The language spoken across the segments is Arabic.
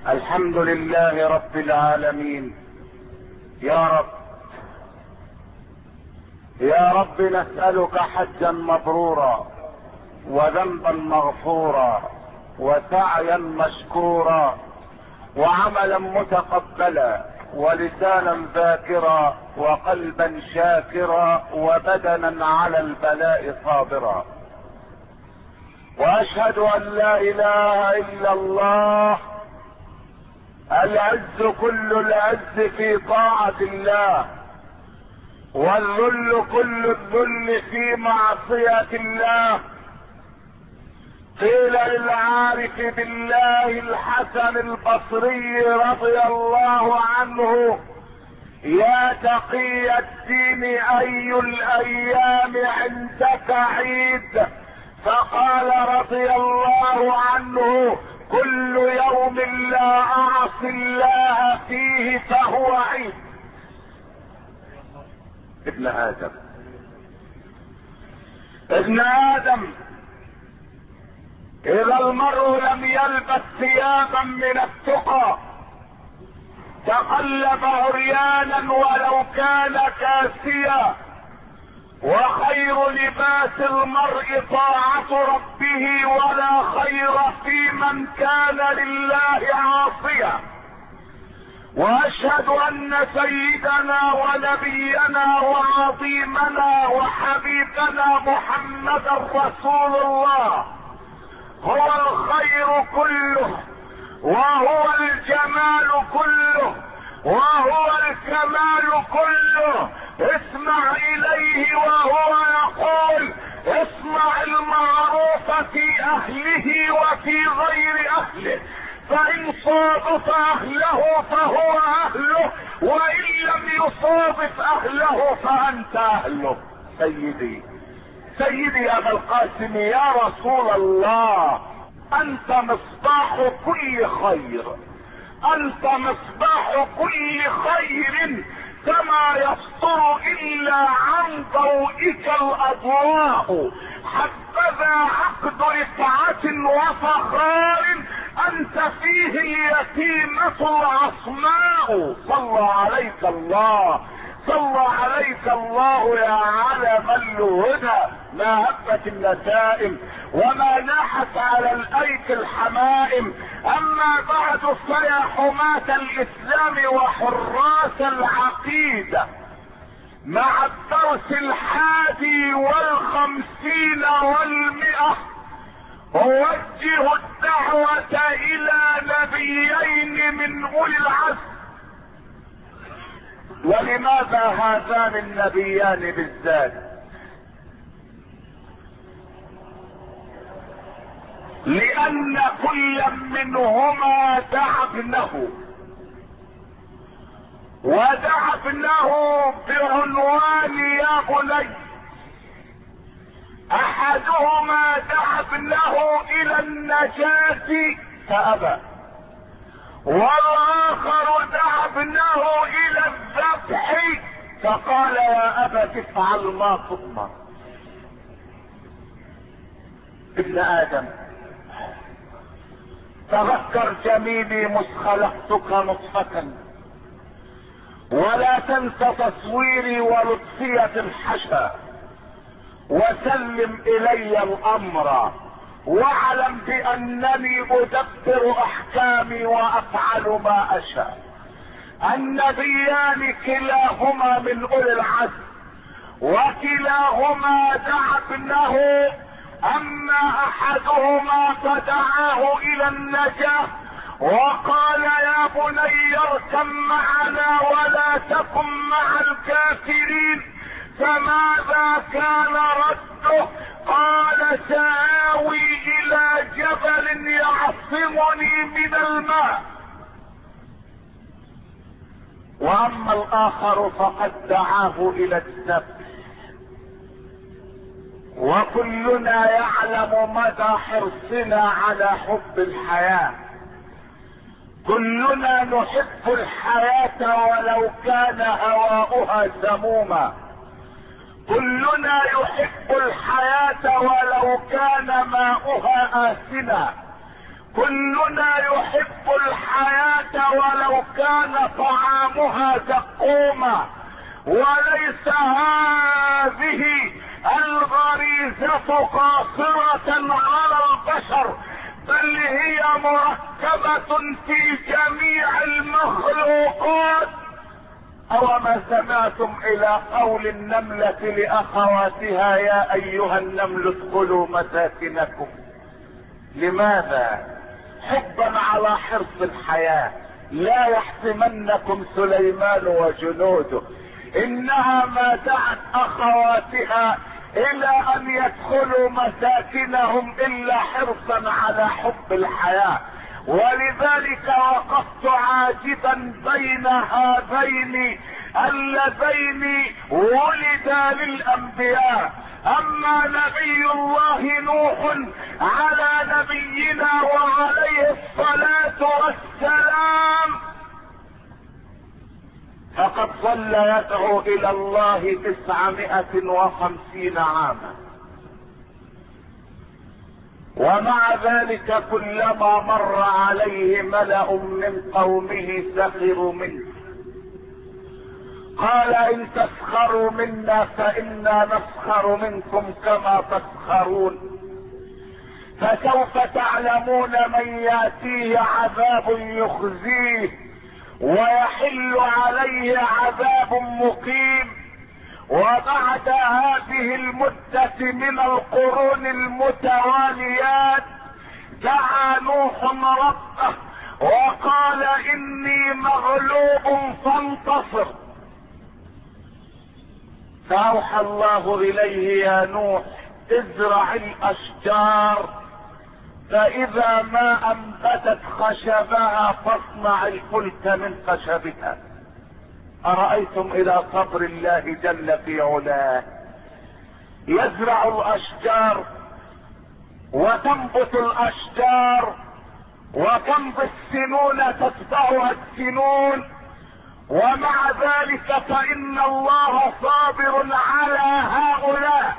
الحمد لله رب العالمين. يا رب يا رب نسألك حجا مبرورا وذنبا مغفورا وسعيا مشكورا وعملا متقبلا ولسانا ذاكرا وقلبا شاكرا وبدنا على البلاء صابرا. واشهد ان لا اله الا الله العز كل العز في طاعة الله، والذل كل الذل في معصية الله. قيل للعارف بالله الحسن البصري رضي الله عنه: يا تقي الدين اي الايام عندك عيد؟ فقال رضي الله عنه: كل يوم لا اعصي الله فيه فهو عيد. ابن ادم اذا المرء لم يلبس ثيابا من التقى تقلب عريانا ولو كان كاسيا. وخير لباس المرء طاعة ربه، ولا خير في من كان لله عاصيا. واشهد ان سيدنا ونبينا وعظيمنا وحبيبنا محمدا رسول الله هو الخير كله، وهو الجمال كله، وهو الكمال كله. اسمع اليه وهو يقول: اصنع المعروف في اهله وفي غير اهله، فان صادف اهله فهو اهله، وان لم يصادف اهله فانت اهله. سيدي ابا القاسم يا رسول الله، انت مصباح كل خير، انت مصباح كل خير، كما يسطر الا عن ضوئك الاضواء. حبذا عقد رفعة وفخار انت فيه اليتيمة العصماء. صلى عليك الله يا علم الهدى، ما هبت النسائم وما ناحت على الايك الحمائم. اما بعد، فيا حماة الاسلام وحراس العقيدة، مع الدرس 51 و100 اوجه الدعوة الى نبيين من اولي العزم. ولماذا هذان النبيان بالذات؟ لان كل منهما دعا ابنه، ودعا ابنه بعنوان يا بني. احدهما دعا ابنه الى النجاة فابى، والاخر دعا ابنه الى الذبح فقال: يا ابت افعل ما تؤمر. ابن ادم، تذكر جميلي مذ خلقتك نطفة، ولا تنس تصويري ولطفية الحشا، وسلم الي الامر، واعلم بانني ادبر احكامي وافعل ما اشاء. النبيان كلاهما من اولي العزم، وكلاهما دعا ابنه. اما احدهما فدعاه الى النجاة وقال: يا بني اركب معنا ولا تكن مع الكافرين. فماذا كان رده؟ قال: سآوي الى جبل يعصمني من الماء. واما الاخر فقد دعاه الى الذبح. وكلنا يعلم مدى حرصنا على حب الحياة، كلنا نحب الحياة ولو كان هواؤها سموما، كلنا يحب الحياة ولو كان ماؤها آسنا، كلنا يحب الحياة ولو كان طعامها زقوما، وليس هذه الغريزة قاصرة على البشر، بل هي مركبة في جميع المخلوقات. أوما سمعتم إلى قول النملة لأخواتها يا أيها النمل ادخلوا مساكنكم؟ لماذا؟ حبا على حرص الحياة. لا يحسمنكم سليمان وجنوده، انها ما دعت اخواتها الى ان يدخلوا مساكنهم الا حرصا على حب الحياة. ولذلك وقفت عاجبا بين هذين اللذين ولدا للانبياء. اما نبي الله نوح على نبينا وعليه الصلاة والسلام فقد ظل يدعو الى الله 950 عاما، ومع ذلك كلما مر عليه ملأ من قومه سخروا منه. قال ان تسخروا منا فانا نسخر منكم كما تسخرون، فسوف تعلمون من ياتيه عذاب يخزيه ويحل عليه عذاب مقيم. وبعد هذه المدة من القرون المتواليات دعا نوح ربه وقال اني مغلوب فانتصر. فاوحى الله اليه يا نوح ازرع الاشجار، فاذا ما انبتت خشبها فاصنع الفلك من خشبها. ارايتم الى صبر الله جل في علاه، يزرع الاشجار وتنبت الاشجار وتمضي السنون تتبعها السنون، ومع ذلك فان الله صابر على هؤلاء.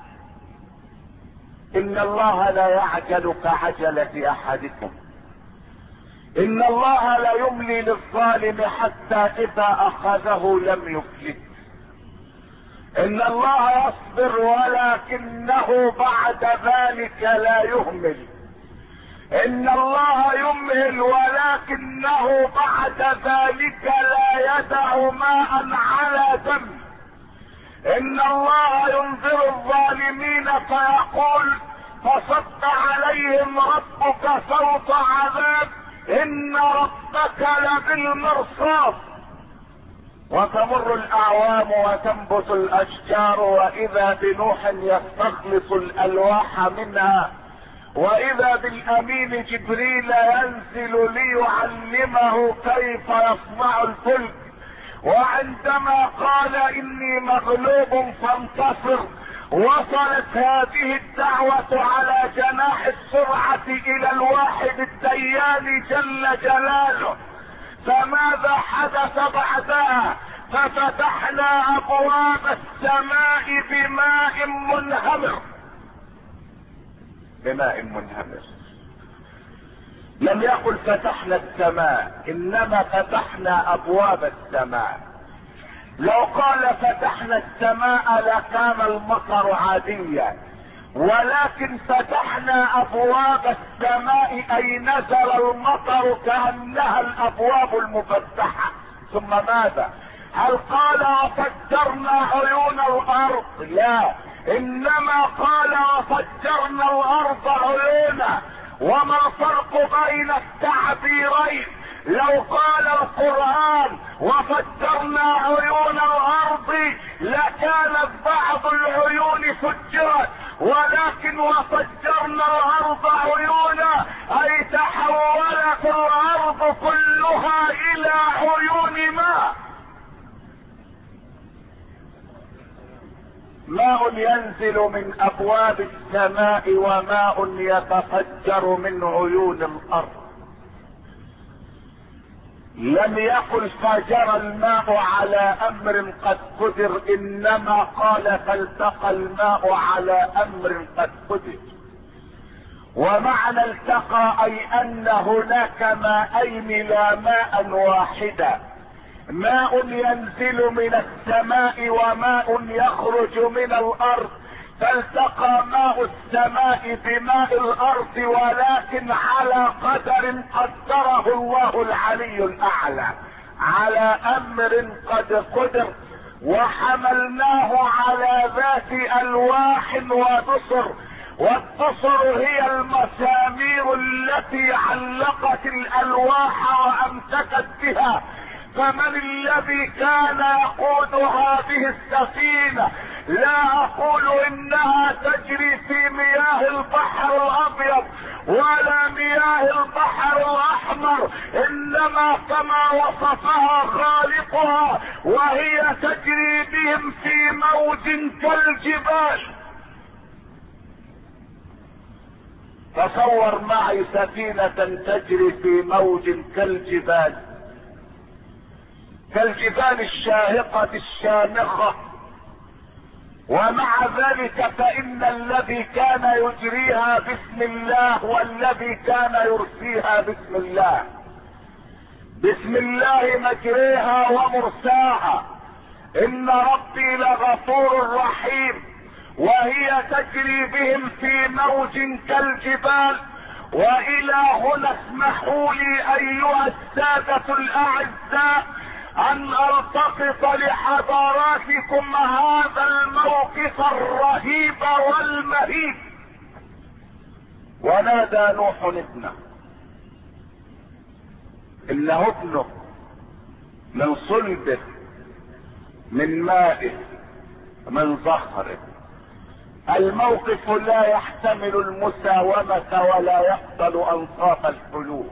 ان الله لا يعجل كعجلة احدكم، ان الله لا يملي للظالم حتى اذا اخذه لم يفلت. ان الله يصبر ولكنه بعد ذلك لا يهمل. ان الله يمهل ولكنه بعد ذلك لا يدع ماء على دم. ان الله ينذر الظالمين فيقول فصد عليهم ربك صوت عذاب ان ربك لبالمرصاد. وتمر الاعوام وتنبت الاشجار، واذا بنوح يستخلص الالواح منها، واذا بالامين جبريل ينزل ليعلمه كيف يصنع الفلك. وعندما قال اني مغلوب فانتصر وصلت هذه الدعوة على جناح السرعة الى الواحد الديان جل جلاله. فماذا حدث بعدها؟ ففتحنا ابواب السماء بماء منهمر. بماء منهمر. لم يقل فتحنا السماء، انما فتحنا ابواب السماء. لو قال فتحنا السماء لكان المطر عاديا، ولكن فتحنا ابواب السماء اي نزل المطر كانها الابواب المفتحة. ثم ماذا؟ هل قال وفجرنا عيون الارض؟ لا، انما قال وفجرنا الارض عيونا. وما الفرق بين التعبيرين؟ لو قال القرآن وفجرنا عيون الارض لكانت بعض العيون فجرت، ولكن وفجرنا الارض عيونا اي تحولت الارض كلها الى عيون ماء. ماء ينزل من ابواب السماء وماء يتفجر من عيون الارض. لم يقل فجر الماء على امر قد قدر، انما قال فالتقى الماء على امر قد قدر. ومعنى التقى اي ان هناك ماءين لا ماء واحدا، ماء ينزل من السماء وماء يخرج من الارض، فالتقى ماء السماء بماء الارض، ولكن على قدر قدره الله العلي الاعلى، على امر قد قدر. وحملناه على ذات الواح ودسر، والدسر هي المسامير التي علقت الالواح وامسكت بها. فمن الذي كان يقود هذه السفينة؟ لا اقول انها تجري في مياه البحر الابيض ولا مياه البحر الاحمر، انما كما وصفها خالقها، وهي تجري بهم في موج كالجبال. تصور معي سفينة تجري في موج كالجبال، كالجبال الشاهقة الشامخة، ومع ذلك فإن الذي كان يجريها باسم الله والذي كان يرسيها باسم الله. باسم الله مجريها ومرساها، إن ربي لغفور رحيم، وهي تجري بهم في موج كالجبال. وإلى هنا اسمحوا لي أيها السادة الأعزاء ان التقط لحضراتكم هذا الموقف الرهيب والمهيب. ونادى نوح ابنه، انه ابنه من صلبه، من مائه، من ظهره. الموقف لا يحتمل المساومة ولا يقبل انصاف الحلول.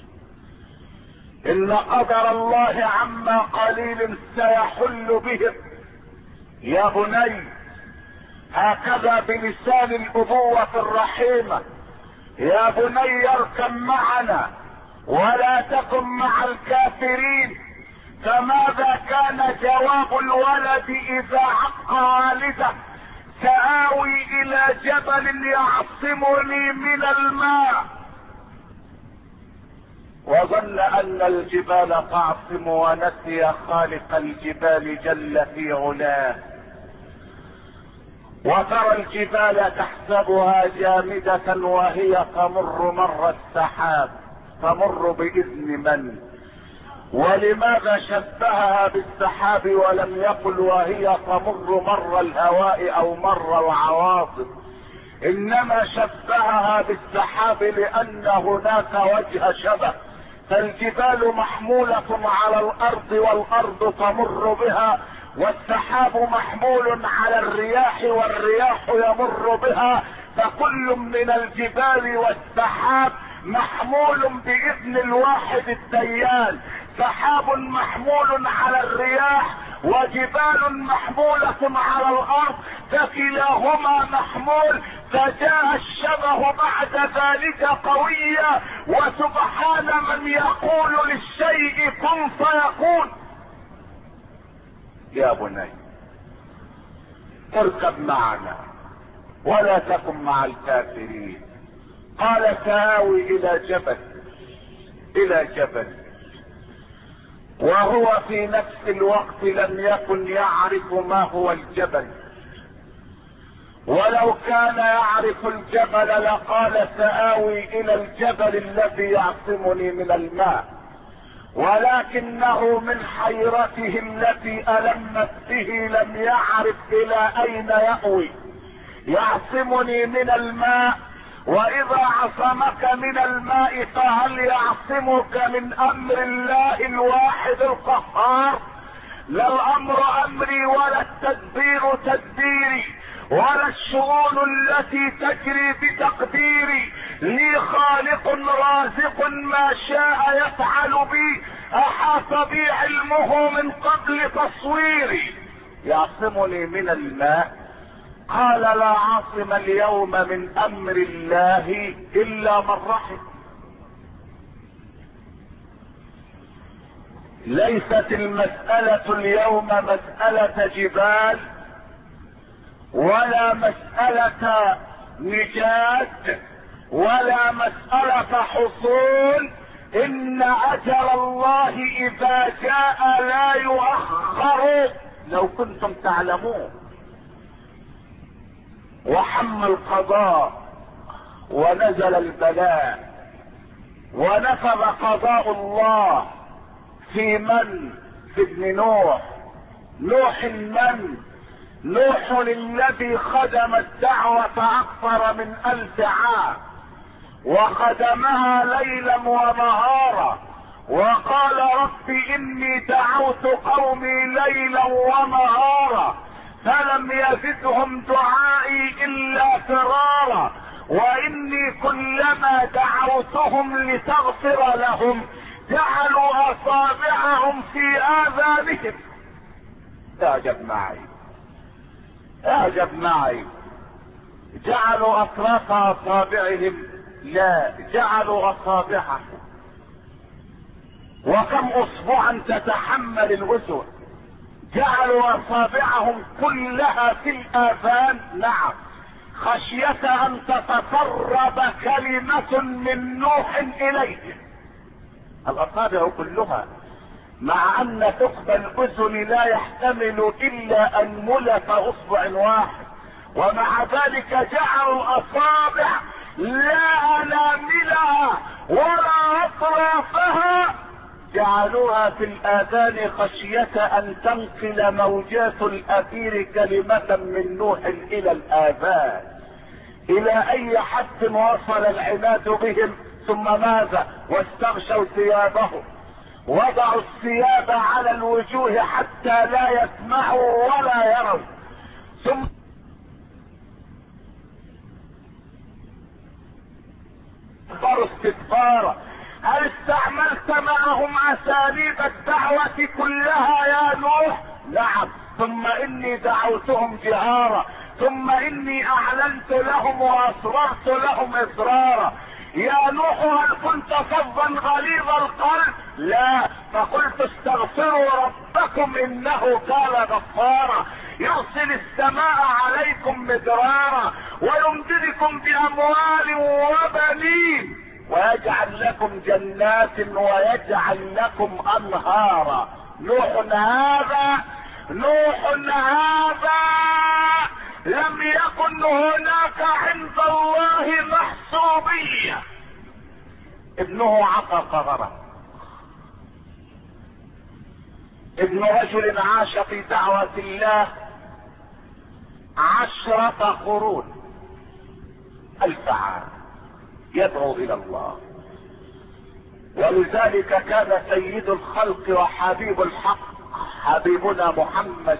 ان قدر الله عما قليل سيحل بهم. يا بني، هكذا بلسان الابوة الرحيمة، يا بني اركب معنا ولا تكن مع الكافرين. فماذا كان جواب الولد اذا عق والده؟ سآوي الى جبل يعصمني من الماء. وظن ان الجبال تعصم ونسي خالق الجبال جل في علاه. وترى الجبال تحسبها جامدة وهي تمر مر السحاب، تمر بإذن من؟ ولماذا شبهها بالسحاب ولم يقل وهي تمر مر الهواء او مر العواصف؟ انما شبهها بالسحاب لان هناك وجه شبه. فالجبال محمولة على الارض والارض تمر بها، والسحاب محمول على الرياح والرياح يمر بها. فكل من الجبال والسحاب محمول باذن الواحد الديان. سحاب محمول على الرياح وجبال محمولة على الارض، فكلاهما محمول. فجاء الشبه بعد ذلك قويا، وسبحان من يقول للشيء كن فيكون. يا بني اركب معنا ولا تكن مع الكافرين. قال سآوي الى جبل، وهو في نفس الوقت لم يكن يعرف ما هو الجبل. ولو كان يعرف الجبل لقال سآوي الى الجبل الذي يعصمني من الماء، ولكنه من حيرته التي ألمت به لم يعرف الى اين يأوي. يعصمني من الماء، واذا عصمك من الماء فهل يعصمك من امر الله الواحد القهار؟ لا الامر امري ولا التدبير تدبيري ولا الشؤون التي تجري بتقديري. لي خالق رازق ما شاء يفعل بي، احاط بي علمه من قبل تصويري. يعصمني من الماء. قال لا عاصم اليوم من امر الله الا من رحم. ليست المسألة اليوم مسألة جبال ولا مسألة نجاة، ولا مسألة حصول. ان اجل الله اذا جاء لا يؤخر، لو كنتم تعلمون. وحم القضاء ونزل البلاء ونفذ قضاء الله في من؟ في ابن نوح. نوح من؟ نوح الذي خدم الدعوة اكثر من 1000 عام، وخدمها ليلا ونهارا، وقال رب اني دعوت قومي ليلا ونهارا فلم يزدهم دعائي الا فرارا، واني كلما دعوتهم لتغفر لهم جعلوا اصابعهم في اذانهم. اعجب معي، اعجب معي. جعلوا اطراف اصابعهم؟ لا، جعلوا اصابعهم. وكم اصبعا تتحمل الاذن؟ جعلوا اصابعهم كلها في الاذان. نعم، خشية ان تتسرب كلمة من نوح اليه. الاصابع كلها، مع ان ثقب الاذن لا يحتمل الا انملة اصبع واحد، ومع ذلك جعلوا الاصابع لا اناملها ولا اطرافها، جعلوها في الاذان خشية ان تنقل موجات الاثير كلمة من نوح الى الاذان. الى اي حد وصل العناد بهم؟ ثم ماذا؟ واستغشوا ثيابهم، وضعوا الثياب على الوجوه حتى لا يسمعوا ولا يروا. ثم استكبارا. هل استعملت معهم اساليب الدعوة كلها يا نوح؟ نعم. ثم اني دعوتهم جهارا، ثم اني اعلنت لهم واسررت لهم اسرارا. يا نوح هل كنت فظا غليظ القلب؟ لا، فقلت استغفروا ربكم انه كان غفارا يرسل السماء عليكم مدرارا ويمددكم باموال وبنين ويجعل لكم جنات ويجعل لكم انهارا. نوح هذا لم يكن هناك عند الله محسوبية. ابنه عقق غرق. ابن رجل عاش في دعوة الله 10 قرون، 1000 عام يدعو الى الله. ولذلك كان سيد الخلق وحبيب الحق حبيبنا محمد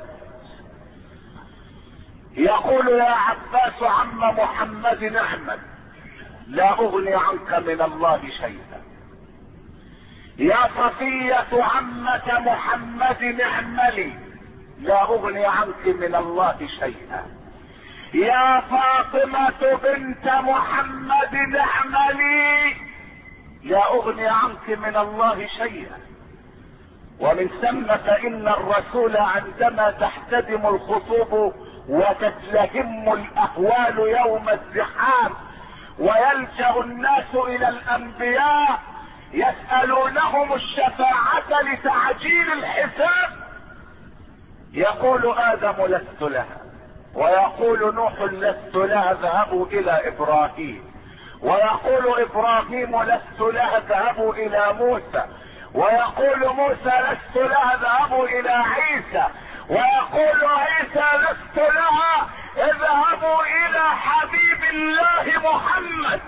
يقول يا عباس عم محمد اعمل لا اغني عنك من الله شيئا. يا صفية عمة محمد اعملي لا اغني عنك من الله شيئا. يا فاطمة بنت محمد اعملي لا اغني عنك من الله شيئا. ومن ثم فان الرسول عندما تحتدم الخطوب وتتلهم الاهوال يوم الزحام ويلجأ الناس الى الانبياء يسألونهم الشفاعة لتعجيل الحساب، يقول ادم لست لها، ويقول نوح لست لها اذهبوا الى ابراهيم، ويقول ابراهيم لست لها اذهبوا الى موسى، ويقول موسى لست لها اذهبوا الى عيسى، ويقول عيسى لست لها اذهبوا الى حبيب الله محمد.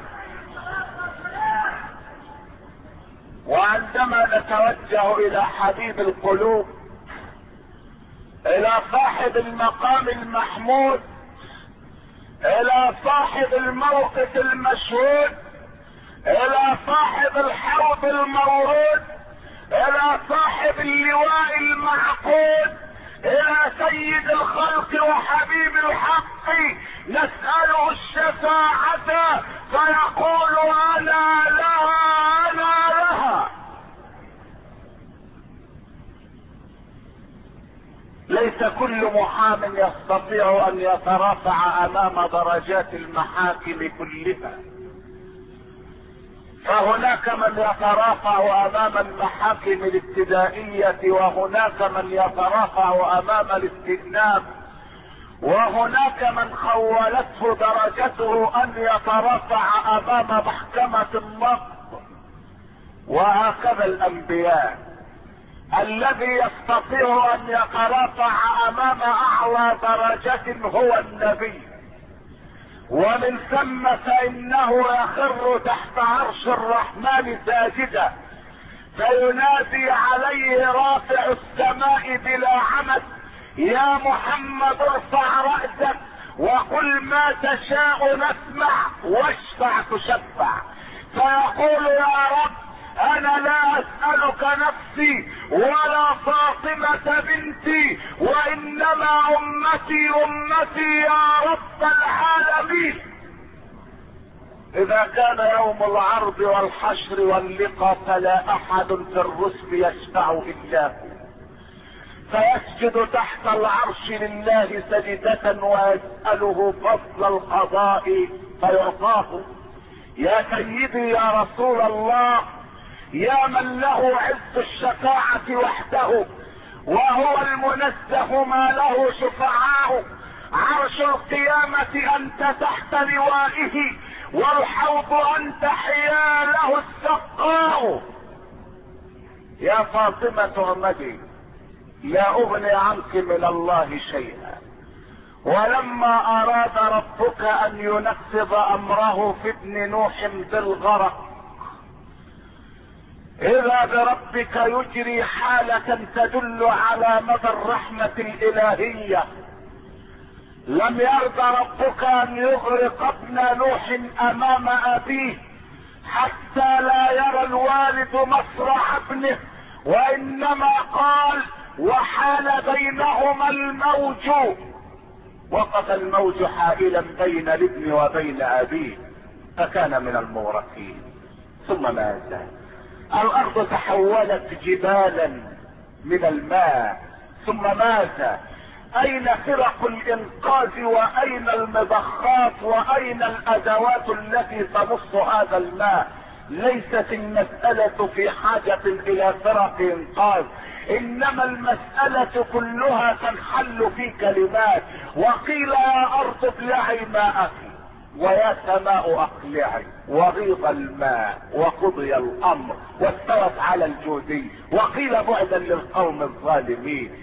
وعندما نتوجه الى حبيب القلوب، الى صاحب المقام المحمود، الى صاحب الموقف المشهود، الى صاحب الحوض المورود، الى صاحب اللواء المعقود، الى سيد الخلق وحبيب الحق نسأله الشفاعة فيقول انا لها انا لها. ليس كل محام يستطيع ان يترافع امام درجات المحاكم كلها، فهناك من يترافع امام المحاكم الابتدائية، وهناك من يترافع امام الاستئناف، وهناك من خولته درجته ان يترافع امام محكمة النقض. وهكذا الانبياء، الذي يستطيع ان يترافع امام اعلى درجة هو النبي، ومن ثم فانه يخر تحت عرش الرحمن ساجدا، فينادي عليه رافع السماء بلا عمد: يا محمد ارفع رأسك وقل ما تشاء نسمع واشفع تشفع. فيقول: يا رب انا لا اسألك نفسي ولا فاطمة بنتي، وانما امتي يا رب العالمين. اذا كان يوم العرض والحشر واللقاء فلا احد في الرسل يشفع الا هو، فيسجد تحت العرش لله سجدة ويسأله فضل القضاء فيعطاه. يا سيدي يا رسول الله، يا من له عز الشفاعة وحده، وهو المنزه ما له شفعاء، عرش القيامة انت تحت لوائه، والحوض انت حياله السقاء. يا فاطمة امتي، لا اغني عنك من الله شيئا. ولما اراد ربك ان ينفذ امره في ابن نوح بالغرق، اذا بربك يجري حالة تدل على مدى الرحمة الالهية. لم يرض ربك ان يغرق ابن نوح امام ابيه حتى لا يرى الوالد مصرع ابنه، وانما قال: وحال بينهما الموج. وقف الموج حائلا بين الابن وبين ابيه، فكان من المغرقين. ثم ماذا؟ الارض تحولت جبالا من الماء. ثم ماذا؟ اين فرق الانقاذ، واين المضخات، واين الادوات التي تمص هذا الماء؟ ليست المسألة في حاجة الى فرق انقاذ، انما المسألة كلها تنحل في كلمات. وقيل: يا ارض ابلعي ماءك، ويا سماء اقلعي، وغيض الماء، وقضي الامر، واستوت على الجودي، وقيل: بعدا للقوم الظالمين.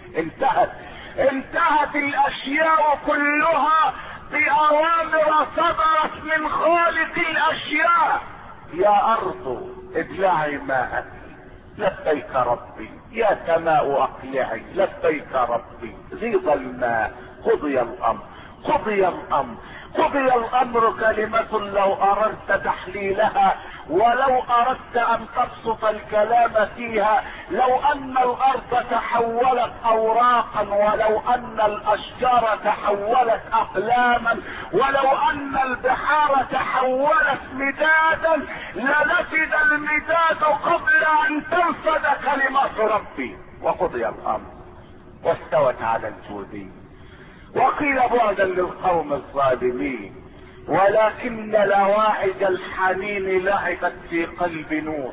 انتهت الاشياء كلها باوامر صدرت من خالق الاشياء. يا ارض ابلعي ماءك، لبيك ربي. يا سماء اقلعي، لبيك ربي. غيض الماء، قضي الامر. قضي الامر كلمة لو اردت تحليلها، ولو اردت ان تبسط الكلام فيها، لو ان الارض تحولت اوراقا، ولو ان الاشجار تحولت اقلاما، ولو ان البحار تحولت مدادا، لنفد المداد قبل ان تنفد كلمة ربي. وقضي الامر، واستوت على الجودي، وقيل: بعدا للقوم الظالمين. ولكن لواعج الحنين لعبت في قلب نوح.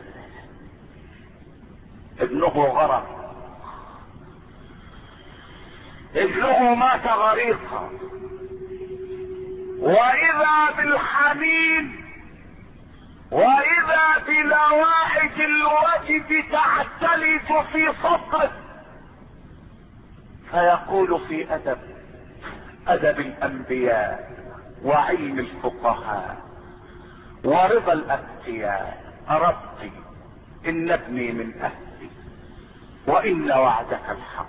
ابنه غرق، ابنه مات غريقا، واذا بالحنين، واذا بلواعج الوجد تعتلج في صدره، فيقول في ادب الانبياء وعلم الفقهاء ورضا الاتقياء: ربي ان ابني من اهلي، وان وعدك الحق،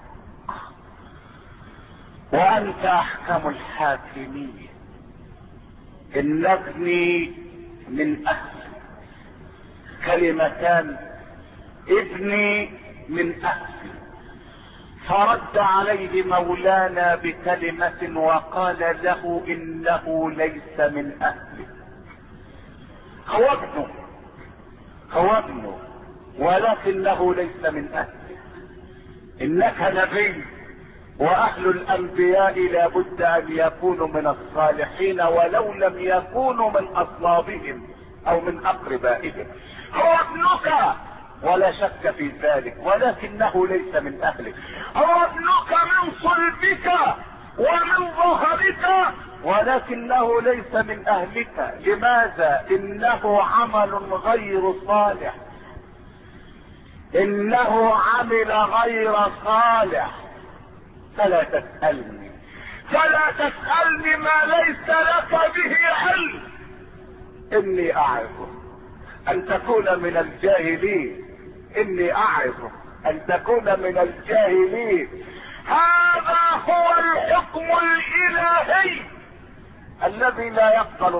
وانت احكم الحاكمين. ان ابني من اهلي، كلمتان: ابني من اهلي. فرد عليه مولانا بكلمة وقال له: انه ليس من اهلك. هو ابنه ولكنه ليس من اهلك. انك نبي، واهل الانبياء لابد ان يكونوا من الصالحين ولو لم يكونوا من اصلابهم. او من اقربائهم. هو ابنك ولا شك في ذلك، ولكنه ليس من اهلك. هو ابنك من صلبك ومن ظهرك، ولكنه ليس من اهلك. لماذا؟ انه عمل غير صالح، انه عمل غير صالح. فلا تسألني ما ليس لك به علم. اني اعظك ان تكون من الجاهلين، اني اعظك ان تكون من الجاهلين. هذا هو الحكم الالهي الذي لا يقبل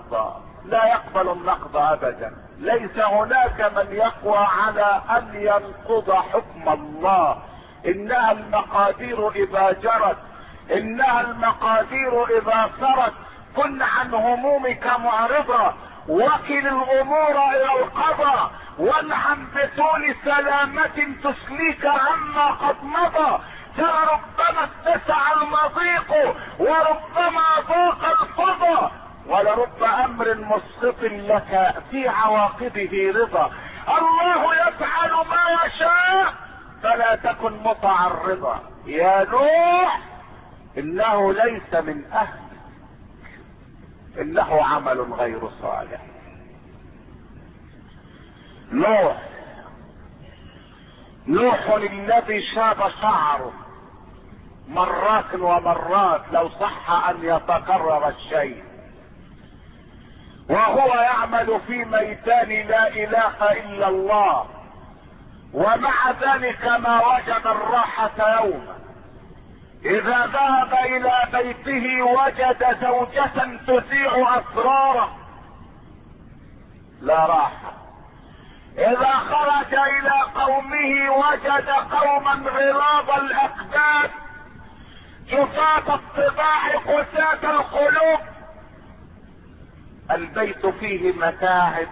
النقض ابدا. ليس هناك من يقوى على ان ينقض حكم الله. انها المقادير اذا جرت، انها المقادير اذا سرت. كن عن همومك معرضا، وكل الامور الى القضاء، وانعم بطول سلامة تسليك عما قد مضى. فربما اتسع المضيق وربما ضاق الفضا، ولرب امر مسقط لك في عواقبه رضا. الله يفعل ما يشاء فلا تكن متعرضا. يا نوح انه ليس من اهلك، انه عمل غير صالح. نوح الذي شاب شعره مرات ومرات لو صح ان يتكرر الشيء، وهو يعمل في ميدان لا اله الا الله، ومع ذلك ما وجد الراحة يوما. اذا ذهب الى بيته وجد زوجة تذيع اسراره، لا راحة. اذا خرج الى قومه وجد قوما غلاظ الاكباد، جفاة الطباع، قساة القلوب. البيت فيه متاعب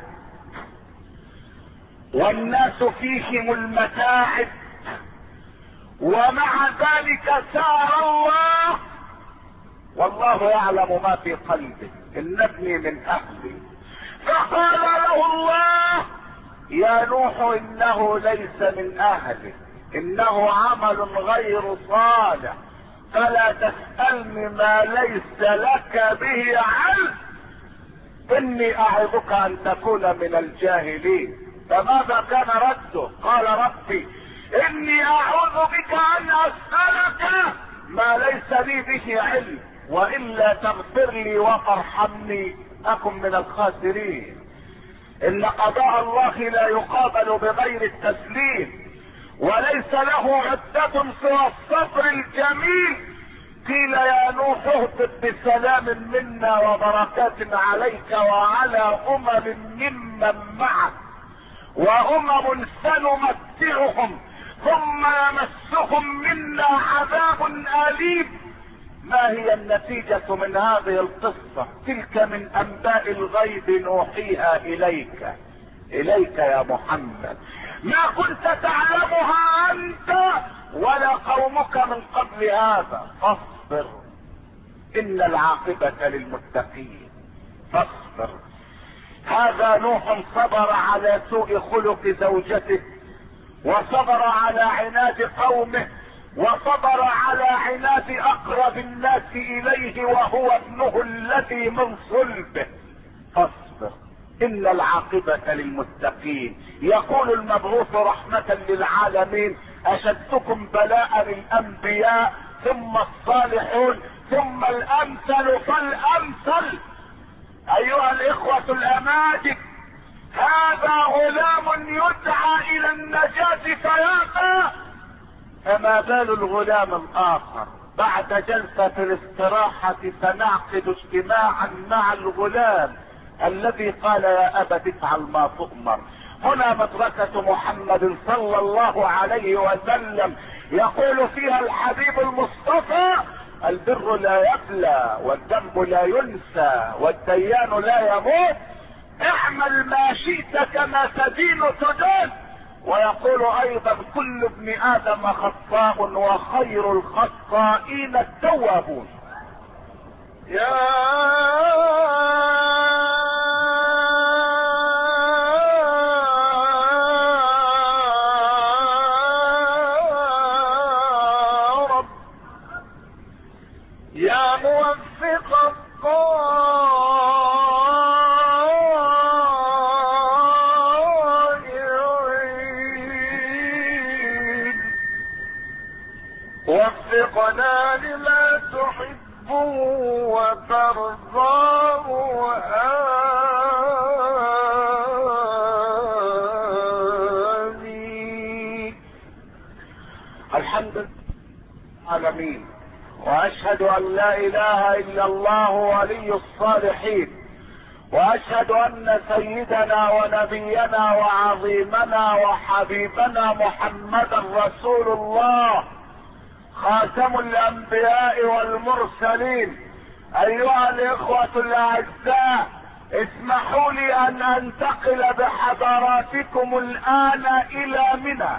والناس فيهم المتاعب، ومع ذلك سار الله والله يعلم ما في قلبه. ان ابني من اهلي. فقال له الله: يا نوح انه ليس من اهلك، انه عمل غير صالح، فلا تسألني ما ليس لك به علم. اني اعظك ان تكون من الجاهلين. فماذا كان رده؟ قال: ربي اني اعوذ بك ان اسألك ما ليس لي به علم، والا تغفر لي وترحمني اكن من الخاسرين. ان قضاء الله لا يقابل بغير التسليم، وليس له عدة سوى الصبر الجميل. قيل: يا نوح اهبط بسلام منا وبركات عليك وعلى ممن معك، وامم سنمتعهم ثم يمسهم منا عذاب اليم. ما هي النتيجة من هذه القصة؟ تلك من انباء الغيب نوحيها اليك يا محمد، ما كنت تعلمها انت ولا قومك من قبل هذا. فاصبر ان العاقبة للمتقين. فاصبر. هذا نوح صبر على سوء خلق زوجته، وصبر على عناد قومه، وصبر على عناد اقرب الناس اليه وهو ابنه الذي من صلبه. فاصبر ان العاقبة للمتقين. يقول المبعوث رحمة للعالمين: اشدكم بلاء الانبياء ثم الصالحون ثم الامثل فالامثل. ايها الاخوة الاماجد، هذا غلام يدعى الى النجاة فيأبى، فما بال الغلام الاخر؟ بعد جلسة الاستراحة سنعقد اجتماعا مع الغلام الذي قال: يا ابت افعل ما تؤمر. هنا مدرسة محمد صلى الله عليه وسلم يقول فيها الحبيب المصطفى: البر لا يبلى، والذنب لا ينسى، والديان لا يموت. اعمل ما شئت كما تدين تدان. ويقول ايضا: كل ابن ادم خطاء وخير الخطائين التوابون. يا وفقنا لما تحب وترضاه آمين. الحمد لله العالمين، واشهد ان لا اله الا الله ولي الصالحين، واشهد ان سيدنا ونبينا وعظيمنا وحبيبنا محمدا رسول الله خاتم الانبياء والمرسلين. ايها الاخوة الاعزاء، اسمحوا لي ان انتقل بحضراتكم الان الى منى.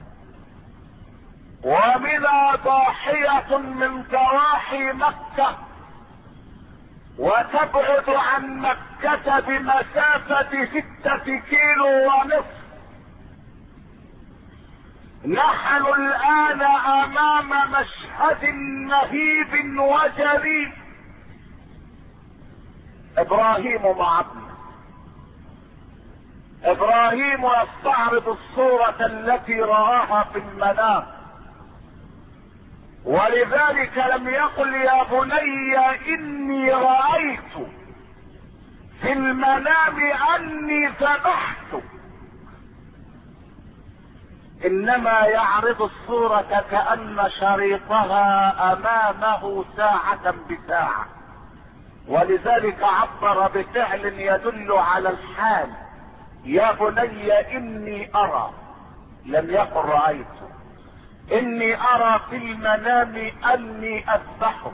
ومنى ضاحية من ضواحي مكة، وتبعد عن مكة بمسافة 6 كيلو ونصف. نحن الآن أمام مشهد نهيب وجليل. إبراهيم مع ابنه. إبراهيم يستعرض الصورة التي رآها في المنام، ولذلك لم يقل يا بني إني رأيت في المنام أني ذبحت، إنما يعرض الصورة كأن شريطها أمامه ساعة بساعة، ولذلك عبر بفعل يدل على الحال. يا بني إني أرى، لم يقل رأيت. إني أرى في المنام أني أذبحه.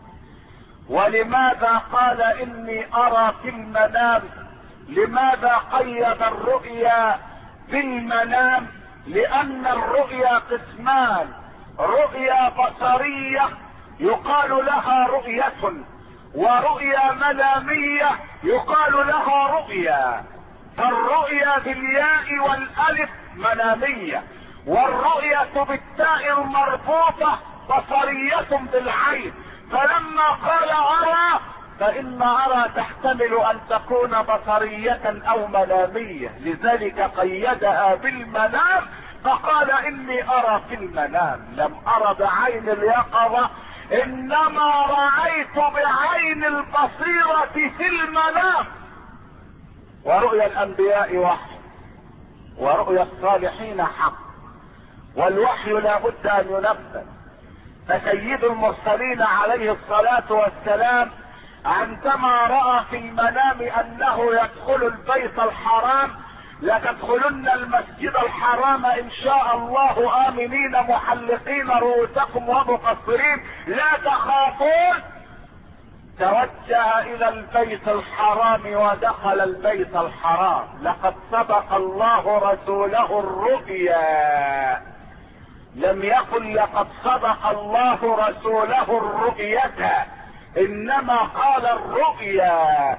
ولماذا قال إني أرى في المنام؟ لماذا قيد الرؤيا بالمنام؟ لأن الرؤيا قسمان: رؤيا بصرية يقال لها رؤية، ورؤيا منامية يقال لها رؤيا. فالرؤيا بالياء والألف منامية، والرؤية بالتاء المربوطة بصرية بالعين. فلما قال أرى، فإن أرى تحتمل أن تكون بصرية أو منامية، لذلك قيدها بالمنام فقال إني أرى في المنام. لم أرى بعين اليقظة، إنما رأيت بعين البصيرة في المنام. ورؤيا الأنبياء وحي، ورؤيا الصالحين حق، والوحي لا بد أن ينفذ. فسيد المرسلين عليه الصلاة والسلام عندما رأى في المنام أنه يدخل البيت الحرام: لتدخلن المسجد الحرام إن شاء الله آمنين محلقين رؤوسكم ومقصرين لا تخافون، توجه إلى البيت الحرام ودخل البيت الحرام. لقد صدق الله رسوله الرؤيا، لم يقل لقد صدق الله رسوله الرؤية، انما قال الرؤيا.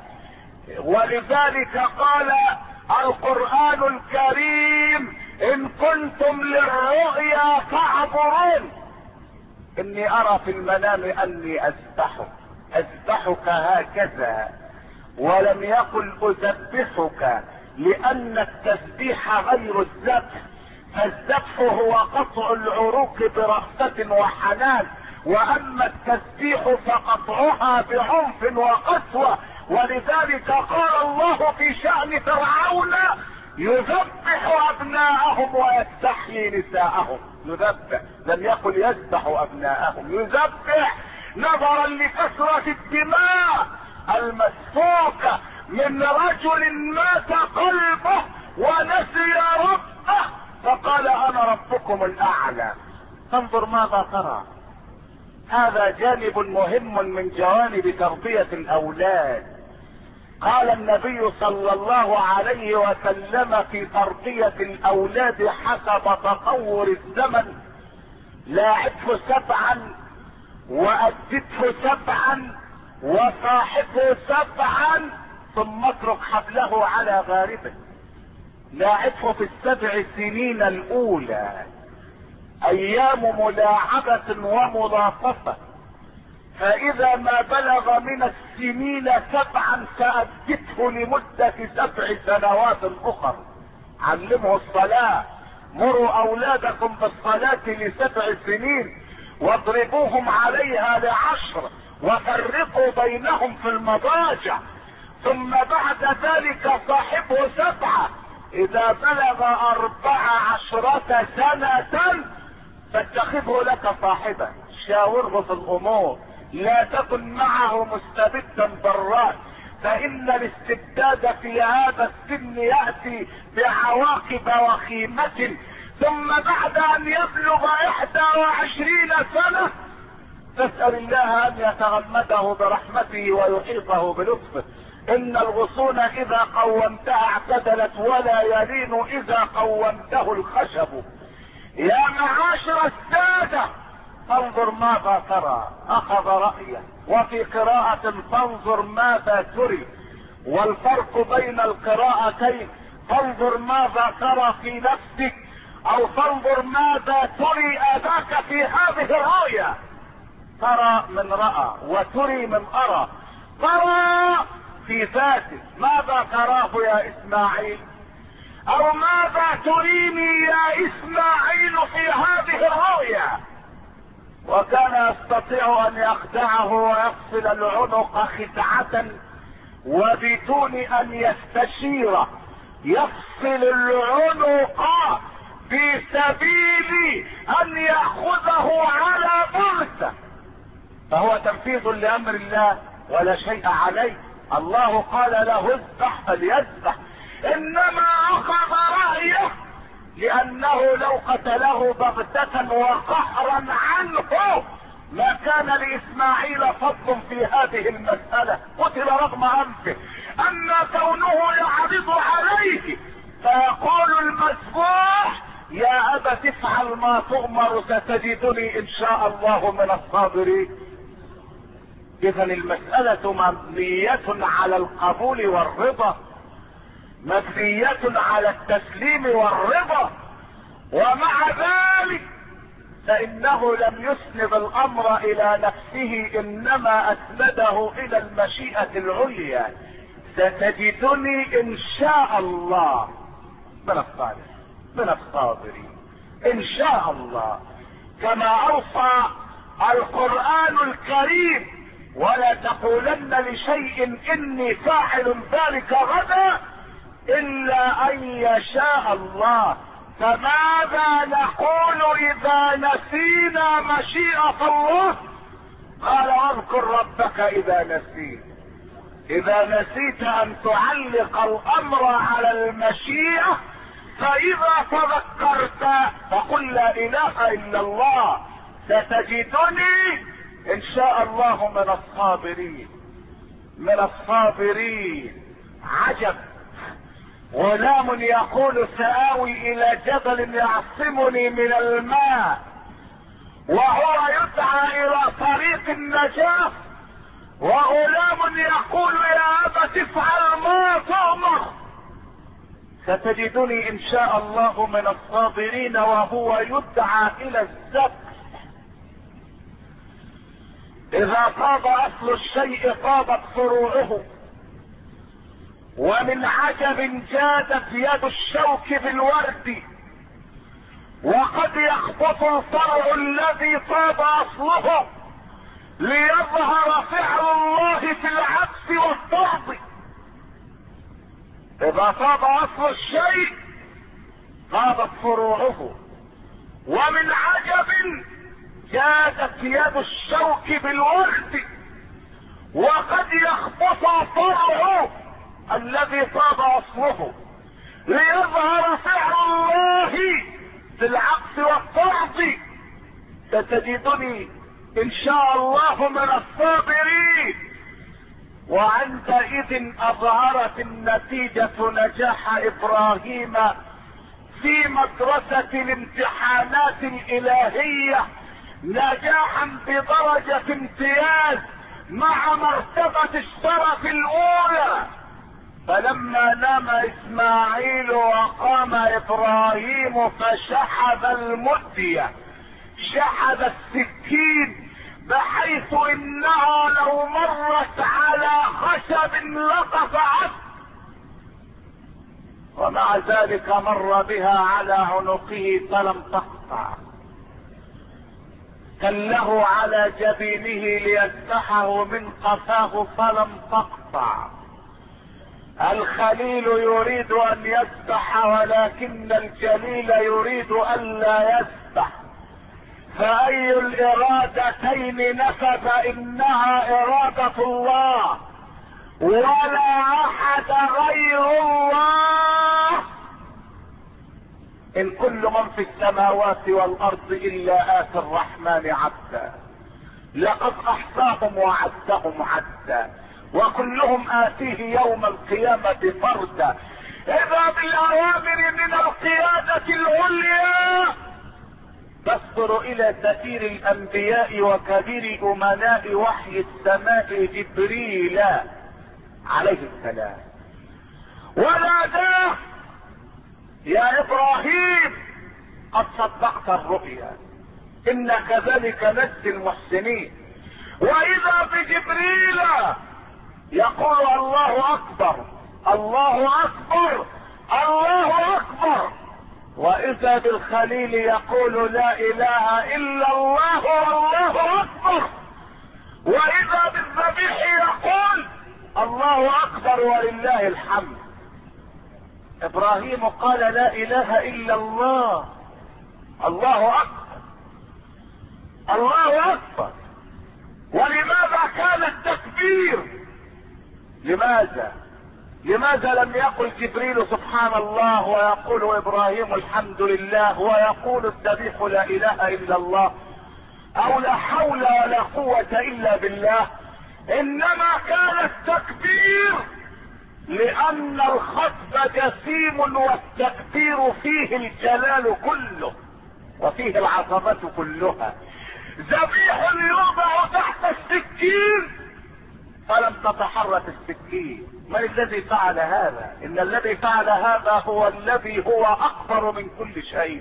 ولذلك قال القرآن الكريم: ان كنتم للرؤيا فاعبرون. اني ارى في المنام اني اذبحك هكذا، ولم يقل اذبحك، لان التذبيح غير الذبح. فالذبح هو قطع العروق برأفة وحنان، واما التسبيح فقطعها بعنف وقسوة. ولذلك قال الله في شأن فرعون: يذبح ابناءهم ويستحيي نساءهم. يذبح، لم يقل يذبح ابناءهم، يذبح، نظرا لكثرة الدماء المسفوكة من رجل مات قلبه ونسي ربه فقال انا ربكم الاعلى. فانظر ماذا ترى. هذا جانب مهم من جوانب تربية الاولاد. قال النبي صلى الله عليه وسلم في تربية الاولاد حسب تطور الزمن: لاعبه 7 وأدته 7 وصاحبه 7 ثم اترك حبله على غاربه. لاعبه في ال7 سنين الاولى ايام ملاعبة وملاطفة، فاذا ما بلغ من السنين 7 فأدته لمدة 7 سنوات اخر. علمه الصلاة، مروا اولادكم بالصلاة ل7 سنين. واضربوهم عليها ل10 وفرقوا بينهم في المضاجع. ثم بعد ذلك صاحبه 7 اذا بلغ 14 سنة فاتخذه لك صاحبا، شاوره في الامور، لا تكن معه مستبدا ضراء، فان الاستبداد في هذا السن يأتي بعواقب وخيمة. ثم بعد ان يبلغ 21 سنة تسأل الله ان يتغمده برحمته ويحيطه بلطفه. ان الغصون اذا قومتها اعتدلت ولا يلين اذا قومته الخشب. يا معاشر السادة فانظر ماذا ترى، اخذ رأيه. وفي قراءة فانظر ماذا تري، والفرق بين القراءتين فانظر ماذا ترى في نفسك او فانظر ماذا تري اباك في هذه الرؤيا. ترى من رأى وتري من ارى. ترى في ذاتك، ماذا تراه يا اسماعيل، او ماذا تريني يا اسماعيل في هذه الرؤيا. وكان يستطيع ان يخدعه ويفصل العنق خدعة وبدون ان يستشير، يفصل العنق في سبيل ان ياخذه على بغتة، فهو تنفيذ لامر الله ولا شيء عليه. الله قال له اذبح فليذبح، انما اخذ رأيه لانه لو قتله بغتة وقهرا عنه ما كان لاسماعيل فضل في هذه المسألة، قتل رغم انفه. اما كونه يعرض عليه فيقول المذبوح يا ابت افعل ما تؤمر ستجدني ان شاء الله من الصابرين. اذا المسألة مبنية على القبول والرضا، مبنية على التسليم والرضا. ومع ذلك فانه لم يسند الامر الى نفسه، انما اسنده الى المشيئة العليا. ستجدني ان شاء الله من الصالحين من الصابرين ان شاء الله، كما اوصى القرآن الكريم ولا تقولن لشيء اني فاعل ذلك غدا الا ان يشاء الله. فماذا نقول اذا نسينا مشيئة الله؟ قال واذكر ربك اذا نسيت. اذا نسيت ان تعلق الامر على المشيئة فاذا تذكرت فقل لا اله الا الله ستجدني ان شاء الله من الصابرين من الصابرين. عجب، غلام يقول سآوي الى جبل يعصمني من الماء وهو يدعى الى طريق النجاة، وغلام يقول يا ابت افعل ما تؤمر ستجدني ان شاء الله من الصابرين، وهو يدعى الى الذبح. اذا طاب اصل الشيء طابت فروعه، ومن عجب جادت يد الشوك بالورد، وقد يخبط الفرع الذي طاب اصله ليظهر فعل الله في العكس والضغط. اذا طاب اصل الشيء طابت فروعه، ومن عجب جادت يد الشوك بالورد، وقد يخبط الفرع الذي طاب اصله ليظهر فعل الله في العكس والطرد. ستجدني ان شاء الله من الصابرين. وعندئذ اظهرت النتيجة نجاح ابراهيم في مدرسة الامتحانات الالهية، نجاحا بدرجة امتياز مع مرتبة الشرف الاولى. فلما نام اسماعيل وقام ابراهيم فشحذ المدية، شحذ السكين، بحيث انها لو مرت على خشب لقطعت، ومع ذلك مر بها على عنقه فلم تقطع. كله على جبينه ليذبحه من قفاه فلم تقطع. الخليل يريد ان يذبح ولكن الجليل يريد ان لا يذبح، فاي الارادتين نفذ؟ انها اراده الله ولا احد غير الله. ان كل من في السماوات والارض الا اتي الرحمن عبدا، لقد احصاهم وعدهم عدا، وكلهم اتيه يوم القيامة فردا. اذا بالاوامر من القيادة العليا تصدر الى سفير الانبياء وكبير امناء وحي السماء جبريل عليه السلام، وناداه: يا ابراهيم قد صدقت الرؤيا، ان كذلك نجزي المحسنين. واذا بجبريل يقول: الله اكبر الله اكبر الله اكبر. واذا بالخليل يقول: لا اله الا الله والله اكبر. واذا بالذبيح يقول: الله اكبر ولله الحمد. ابراهيم قال: لا اله الا الله، الله اكبر الله اكبر. ولماذا كان التكبير؟ لماذا لم يقل جبريل سبحان الله ويقول ابراهيم الحمد لله ويقول الذبيح لا اله الا الله او لا حول ولا قوة الا بالله؟ انما كان التكبير لان الخطب جسيم والتكبير فيه الجلال كله وفيه العظمة كلها. ذبيح يوضع تحت السكين فلم تتحرك السكين. من الذي فعل هذا؟ ان الذي فعل هذا هو الذي هو اكبر من كل شيء.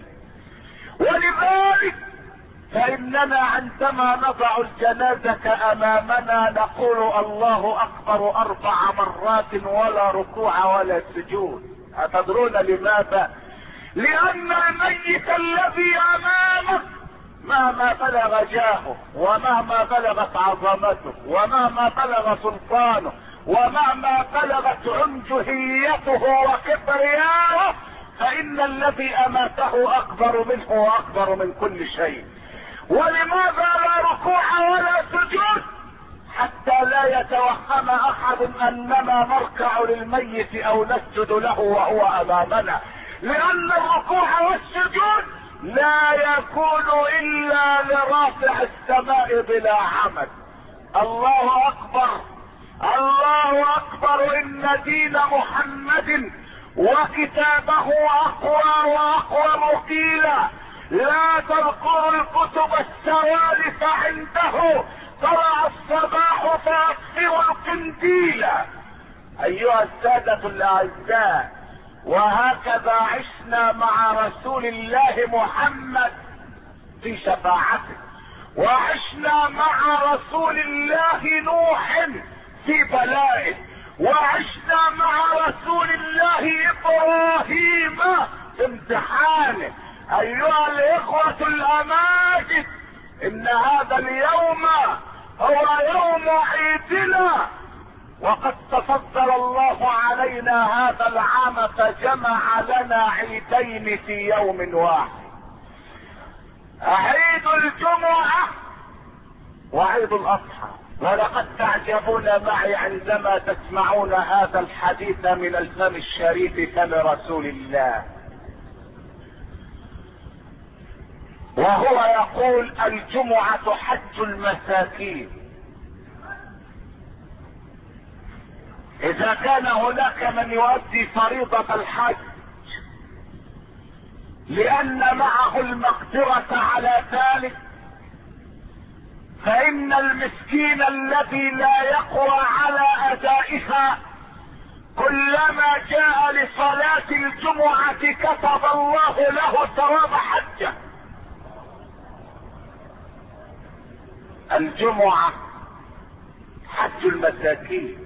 ولذلك فاننا عندما نضع الجنازة امامنا نقول الله اكبر 4 مرات ولا ركوع ولا سجود. أتدرون لماذا؟ لان الميت الذي امامك مهما بلغ جاهه ومهما بلغت عظمته ومهما بلغ سلطانه ومهما بلغت عنجهيته وكبرياءه، فان الذي اماته اكبر منه واكبر من كل شيء. ولماذا لا ركوع ولا سجود؟ حتى لا يتوهم احد اننا نركع للميت او نسجد له وهو امامنا، لان الركوع والسجود لا يكون الا لرافع السماء بلا عمد. الله اكبر الله اكبر. ان دين محمد وكتابه اقوى واقوى قيلا. لا تذكر الكتب السوالف عنده، طلع الصباح فاطفئ القنديل. ايها السادة الاعزاء، وهكذا عشنا مع رسول الله محمد في شفاعته، وعشنا مع رسول الله نوح في بلائه، وعشنا مع رسول الله ابراهيم في امتحانه. ايها الاخوة الاماجد، ان هذا اليوم هو يوم عيدنا، وقد تفضل الله علينا هذا العام فجمع لنا عيدين في يوم واحد: عيد الجمعة وعيد الاضحى. ولقد تعجبون معي عندما تسمعون هذا الحديث من الفم الشريف فم رسول الله، وهو يقول: الجمعة حج المساكين. اذا كان هناك من يؤدي فريضة الحج لان معه المقدرة على ذلك، فان المسكين الذي لا يقوى على ادائها كلما جاء لصلاة الجمعة كتب الله له ثواب حجه. الجمعة حج المساكين.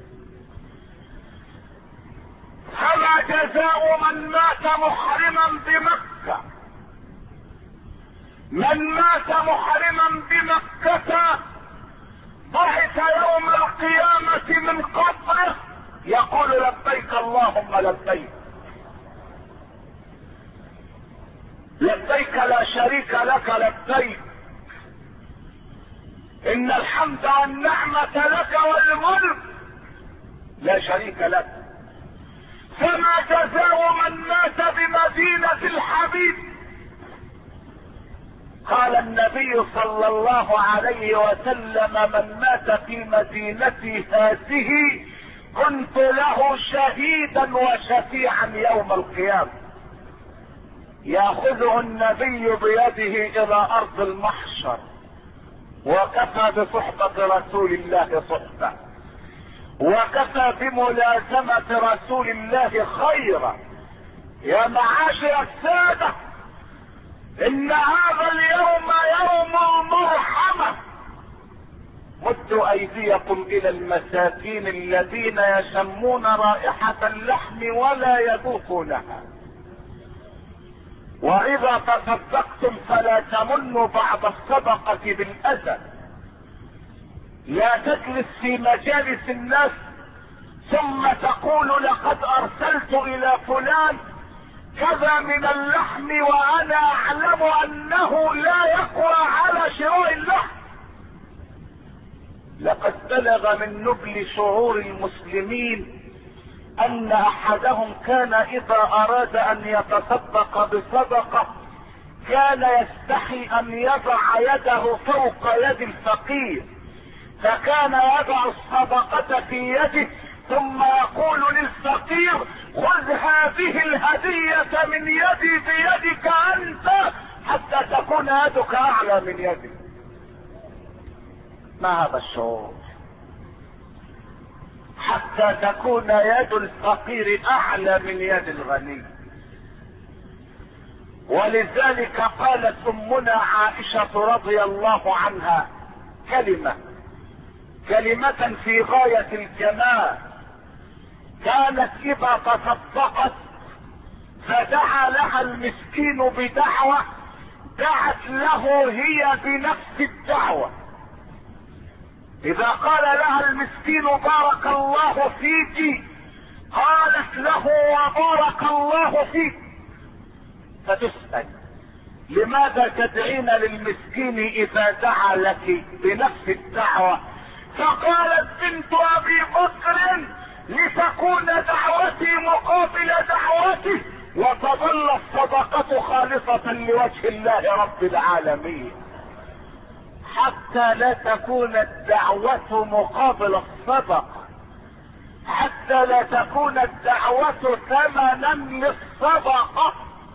فما جزاء من مات محرما بمكة من مات محرما بمكة بعث يوم القيامة من قبره يقول لبيك اللهم لبيك، لبيك لا شريك لك لبيك، ان الحمد والنعمة لك والملك لا شريك لك. فما جزاء من مات بمدينة الحبيب؟ قال النبي صلى الله عليه وسلم من مات في مدينتي هذه كنت له شهيدا وشفيعا يوم القيامة. ياخذه النبي بيده الى ارض المحشر، وكفى بصحبة رسول الله صحبة، وكفى بملازمة رسول الله خيرا. يا معاشر السادة، ان هذا اليوم يوم المرحمة. مدوا ايديكم الى المساكين الذين يشمون رائحة اللحم ولا يذوقونها. واذا تصدقتم فلا تمنوا بعد الصدقة بالاذى. لا تجلس في مجالس الناس ثم تقول لقد ارسلت الى فلان كذا من اللحم وانا اعلم انه لا يقوى على شراء اللحم. لقد بلغ من نبل شعور المسلمين ان احدهم كان اذا اراد ان يتصدق بصدقة كان يستحي ان يضع يده فوق يد الفقير، فكان يضع الصدقة في يده ثم يقول للفقير خذ هذه الهدية من يدي بيدك انت حتى تكون يدك اعلى من يدي. ما هذا الشعور؟ حتى تكون يد الفقير اعلى من يد الغني. ولذلك قالت امنا عائشة رضي الله عنها كلمة في غاية الجمال. كانت اذا تصدقت فدعا لها المسكين بدعوة دعت له هي بنفس الدعوة. اذا قال لها المسكين بارك الله فيك قالت له وبارك الله فيك. فتسأل لماذا تدعين للمسكين اذا دعا لك بنفس الدعوة؟ فقالت بنت ابي بكر لتكون دعوتي مقابل دعوته وتظل الصدقة خالصة لوجه الله رب العالمين. حتى لا تكون الدعوة مقابل الصدقة، حتى لا تكون الدعوة ثمنا للصدقة.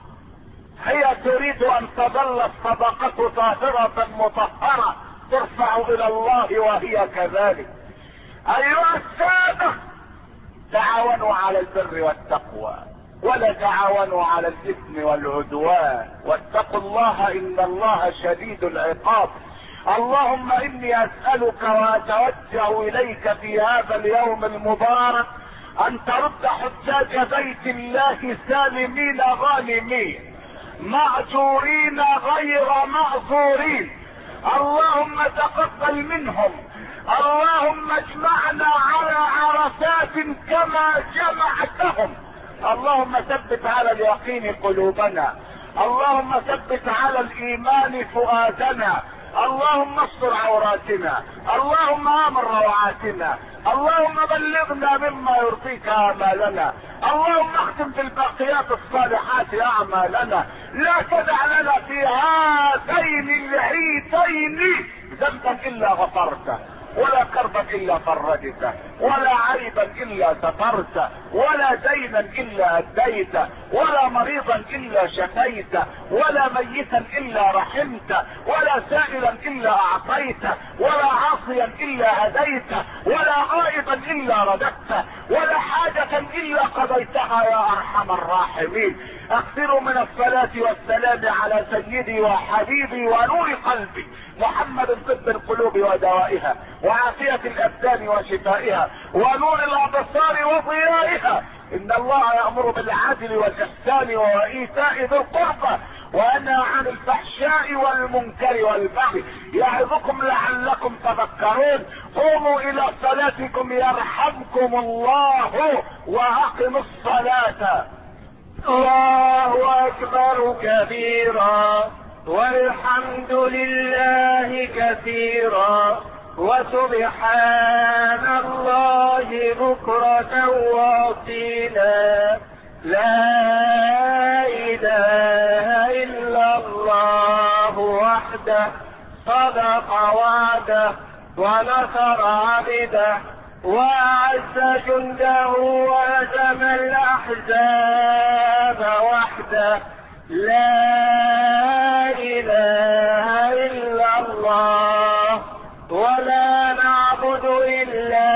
هي تريد ان تظل الصدقة طاهرة مطهرة ترفع الى الله وهي كذلك. ايها السادة، تعاونوا على البر والتقوى ولا تعاونوا على الاثم والعدوان، واتقوا الله ان الله شديد العقاب. اللهم اني اسألك واتوجه اليك في هذا اليوم المبارك ان ترد حجاج بيت الله سالمين غانمين مأجورين غير مأجورين. اللهم تقبل منهم. اللهم اجمعنا على عرفات كما جمعتهم. اللهم ثبت على اليقين قلوبنا. اللهم ثبت على الايمان فؤادنا. اللهم استر عوراتنا. اللهم امن روعاتنا. اللهم بلغنا مما يرضيك امالنا. اللهم اختم بالباقيات الصالحات اعمالنا. لا تدع لنا في هذين العيدين ذنبا الا غفرته، ولا كربا الا فرجته، ولا عيبا الا سترته، ولا دينا الا اديته، ولا مريضا الا شفيته، ولا ميتا الا رحمته، ولا سائلا الا اعطيته، ولا عاصيا الا هديته، ولا غائبا الا رددته، ولا حاجة الا قضيتها يا ارحم الراحمين. اكثروا من الصلاة والسلام على سيدي وحبيبي ونور قلبي محمد طب القلوب ودوائها وعافية الابدان وشفائها ونور الابصار وضيائها. ان الله يأمر بالعدل والاحسان وايتاء ذي القربى وانهى عن الفحشاء والمنكر والبغي يعظكم لعلكم تذكرون. قوموا الى صلاتكم يرحمكم الله واقموا الصلاة. الله اكبر كبيرا والحمد لله كثيرا وسبحان الله بكرة واصيلا. لا اله الا الله وحده صدق وعده ونصر عبده وأعز جنده وهزم الأحزاب وحده. لا إله إلا الله ولا نعبد إلا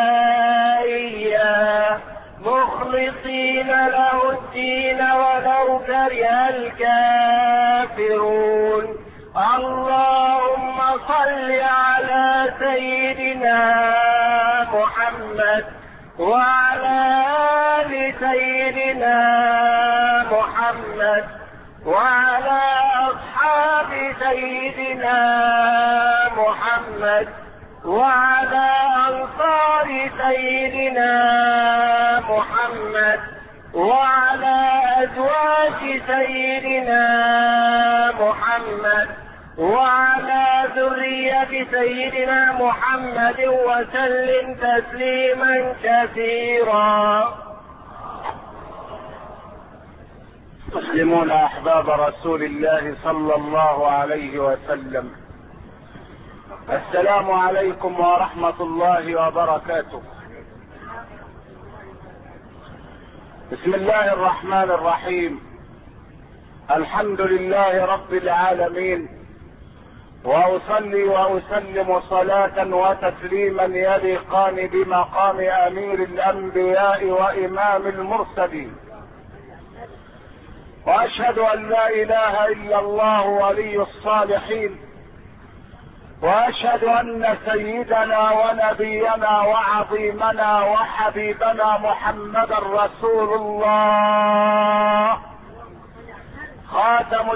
إياه مخلصين له الدين ولو كره الكافرون. اللهم صل على سيدنا محمد وعلى آل سيدنا محمد وعلى أصحاب سيدنا محمد وعلى أنصار سيدنا محمد وعلى أزواج سيدنا محمد وعلى ذرية سيدنا محمد وسلم تسليما كثيرا. مسلمون احباب رسول الله صلى الله عليه وسلم، السلام عليكم ورحمة الله وبركاته. بسم الله الرحمن الرحيم. الحمد لله رب العالمين، واصلي واسلم صلاة وتسليما يليقان بمقام امير الانبياء وامام المرسلين، واشهد ان لا اله الا الله ولي الصالحين، واشهد ان سيدنا ونبينا وعظيمنا وحبيبنا محمدا رسول الله خاتم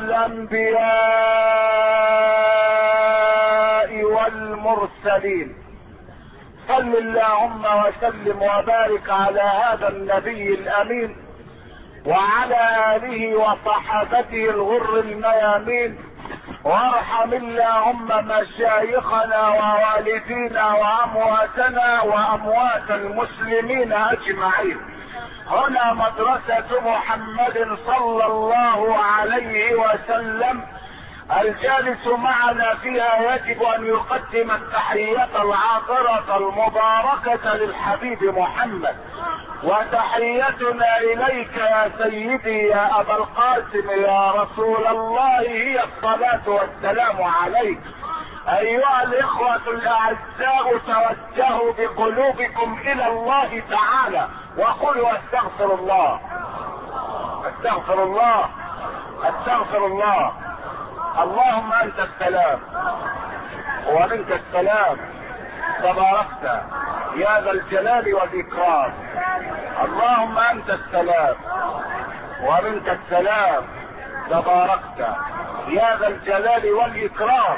الانبياء والمرسلين. صل اللهم وسلم وبارك على هذا النبي الامين وعلى اله وصحابته الغر الميامين، وارحم اللهم مشايخنا ووالدينا وامواتنا واموات المسلمين اجمعين. هنا مدرسة محمد صلى الله عليه وسلم، الجالس معنا فيها يجب ان يقدم التحية العاطرة المباركة للحبيب محمد، وتحيتنا اليك يا سيدي يا ابا القاسم يا رسول الله هي الصلاة والسلام عليك. ايها الاخوة الاعزاء، توجهوا بقلوبكم الى الله تعالى وقولوا استغفر الله استغفر الله استغفر الله. اللهم انت السلام ومنك السلام، تباركت يا ذا الجلال والاكرام. اللهم انت السلام ومنك السلام، تباركت يا ذا الجلال والاكرام.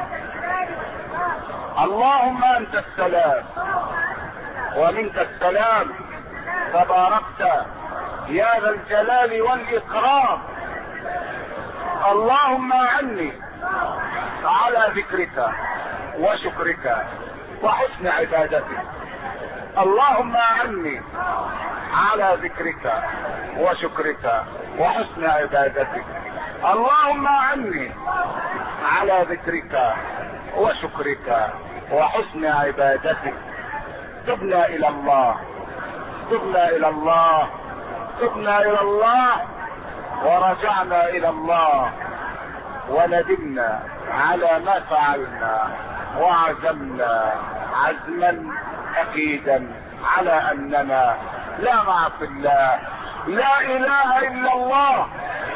اللهم انت السلام ومنك السلام، تباركت يا ذا الجلال والاكرام. اللهم اعني على ذكرك وشكرك وحسن عبادتك. اللهم اعني على ذكرك وشكرك وحسن عبادتك. اللهم اعني على ذكرك وشكرك وحسن عبادتك. تبنا الى الله تبنا الى الله تبنا الى الله ورجعنا الى الله، وندمنا على ما فعلنا، وعزمنا عزما اكيدا على اننا لا نعصي الله. لا اله الا الله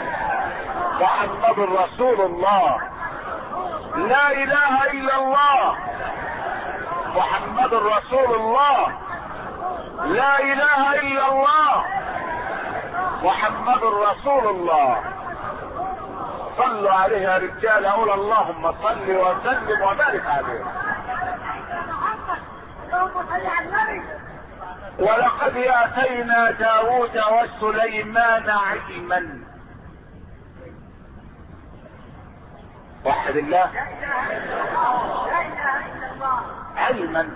محمد رسول الله. لا اله الا الله محمد رسول الله. لا اله الا الله محمد رسول الله. صلوا عليه يا رجال، اقول اللهم صل وسلم وبارك عليه. ولقد اتينا داود وسليمان علما. وحد الله. علما،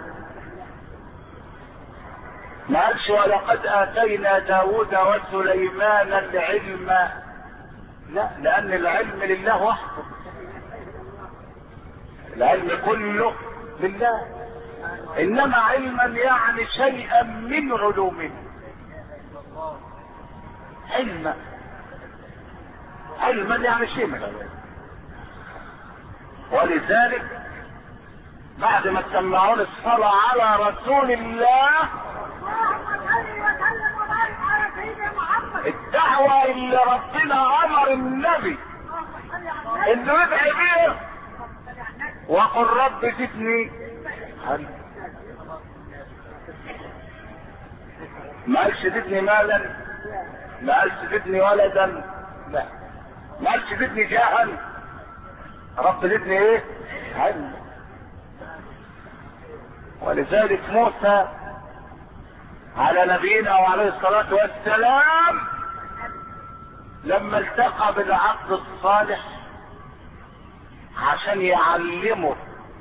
ما قالش ولقد اتينا داود وسليمان العلم، لا، لان العلم لله وحده، العلم كله لله، انما علما يعني شيئا من علومه. علما يعني شيء من علومه. ولذلك بعد ما تسمعون الصلاة على رسول الله، الدعوة اللي ربنا امر النبي انه يدعي بيه، وقل رب زدني علما. ما قالش زدني مالا، ما قالش زدني ولدا، لا، ما قالش زدني جاها، رب زدني ايه؟ علما. ولذلك موسى على نبينا وعليه الصلاة والسلام لما التقى بالعبد الصالح عشان يعلمه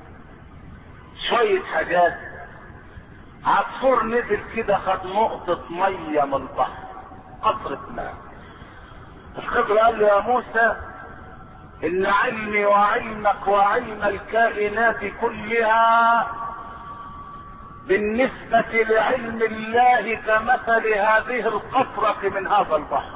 شوية حاجات، عصفور نزل كده خد نقطة مية من البحر، قطرة ماء. الخضر قال له يا موسى ان علمي وعلمك وعلم الكائنات كلها بالنسبة لعلم الله كمثل هذه القطرة من هذا البحر،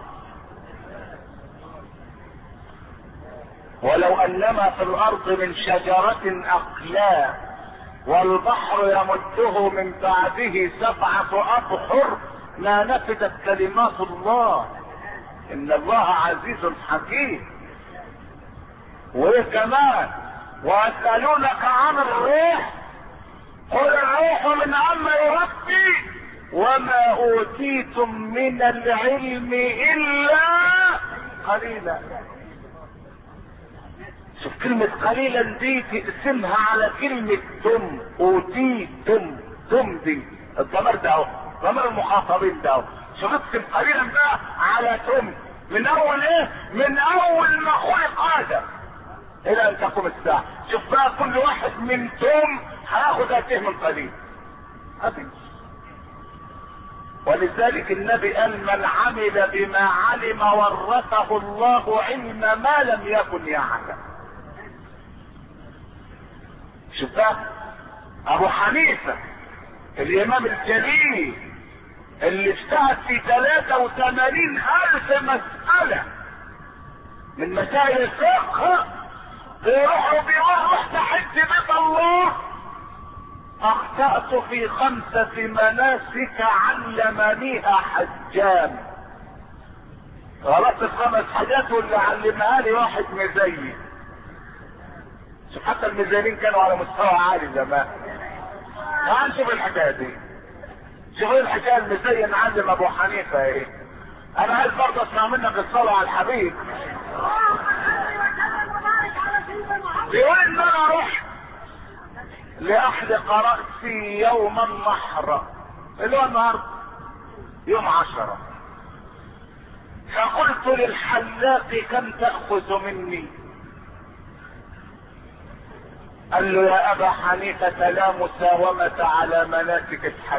ولو انما في الارض من شجرة اقلام والبحر يمده من بعده 7 أبحر ما نفدت كلمات الله، ان الله عزيز حكيم. وايه كمان؟ ويسألونك عن الروح قل الروح من امر ربي وما اوتيتم من العلم الا قليلا. شوف كلمة قليلا دي تقسمها على كلمة تم، اوتيتم، تم دي الضمير ده اهو، ضمير المخاطبين ده اهو. شوف اقسم قليلا بقى على تم، من اول ايه؟ من اول ما خلق ادم الى ان تقوم الساعة. شوف بقى كل واحد من توم هياخد قد ايه من قليل. ولذلك النبي قال من عمل بما علم ورثه الله علم ما لم يكن يعلم. شوف بقى ابو حنيفة الامام الجليل اللي اجتهد في 83,000 مسألة من مسائل الفقه، بيروحوا بيقول رحت حج بيت الله اخطأت في 5 مناسك علمنيها حجام. غلطت في 5 حاجات واللي علمها لي واحد مزين. شوف حتى المزينين كانوا على مستوى عالي زمان. تعال شوف الحكايه دي، شوف ايه الحكايه المزين علم ابو حنيفه ايه. انا عايز برضه اسمع منك الصلاه على الحبيب. بيقول ان انا رحت لاحلق رأسي يوم النحر اللي هو النهارده يوم 10، فقلت للحلاق كم تأخذ مني؟ قال له يا ابا حنيفة لا مساومة على مناسك الحج،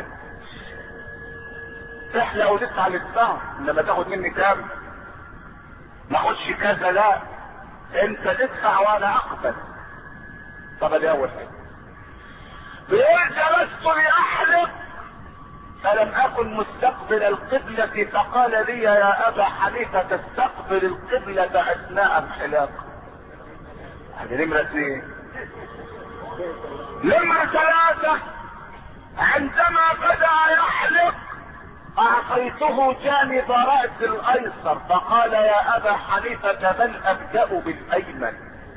تحلق وتدفع للسهر، انما تاخد مني كام؟ ما اخدش كذا، لا انت تدفع وانا اقبل. طب دي اول حاجه. بيقول جلست لاحلق فلم اكن مستقبل القبلة، فقال لي يا ابا حنيفة تستقبل القبلة اثناء الحلاق. هذه نمرة 2. نمرة 3 عندما بدأ يحلق اعطيته جانب رأس الايسر، فقال يا ابا حنيفة بل ابدأ بالايمن.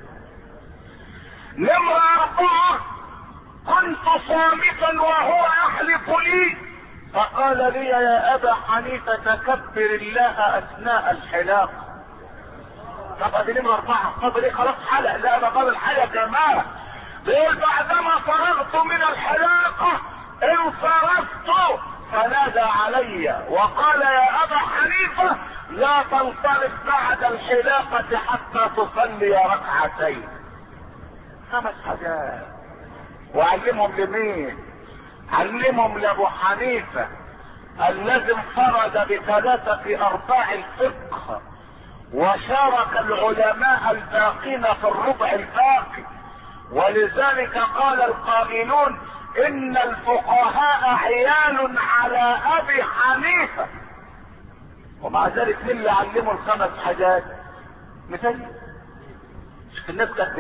نمرة 4 كنت صامتا وهو يحلف لي، فقال لي يا ابا حنيفة كبر الله اثناء الحلاق، طب ادي نمرة 4. طب دي خلاص حلق. لا ده قال الحلقة كمان. بيقول بعدما فرغت من الحلاقة انصرفت فنادى علي وقال يا ابا حنيفة لا تنصرف بعد الحلاقة حتى تصلي ركعتين. 5 حاجات. وعلمهم لمين؟ علمهم لابو حنيفة الذي انفرد ب3/4 الفقه وشارك العلماء الباقين في الربع الباقي. ولذلك قال القائلون ان الفقهاء عيال على ابي حنيفة. ومع ذلك مين اللي علموا ال5 حاجات؟ مثل الناس كانت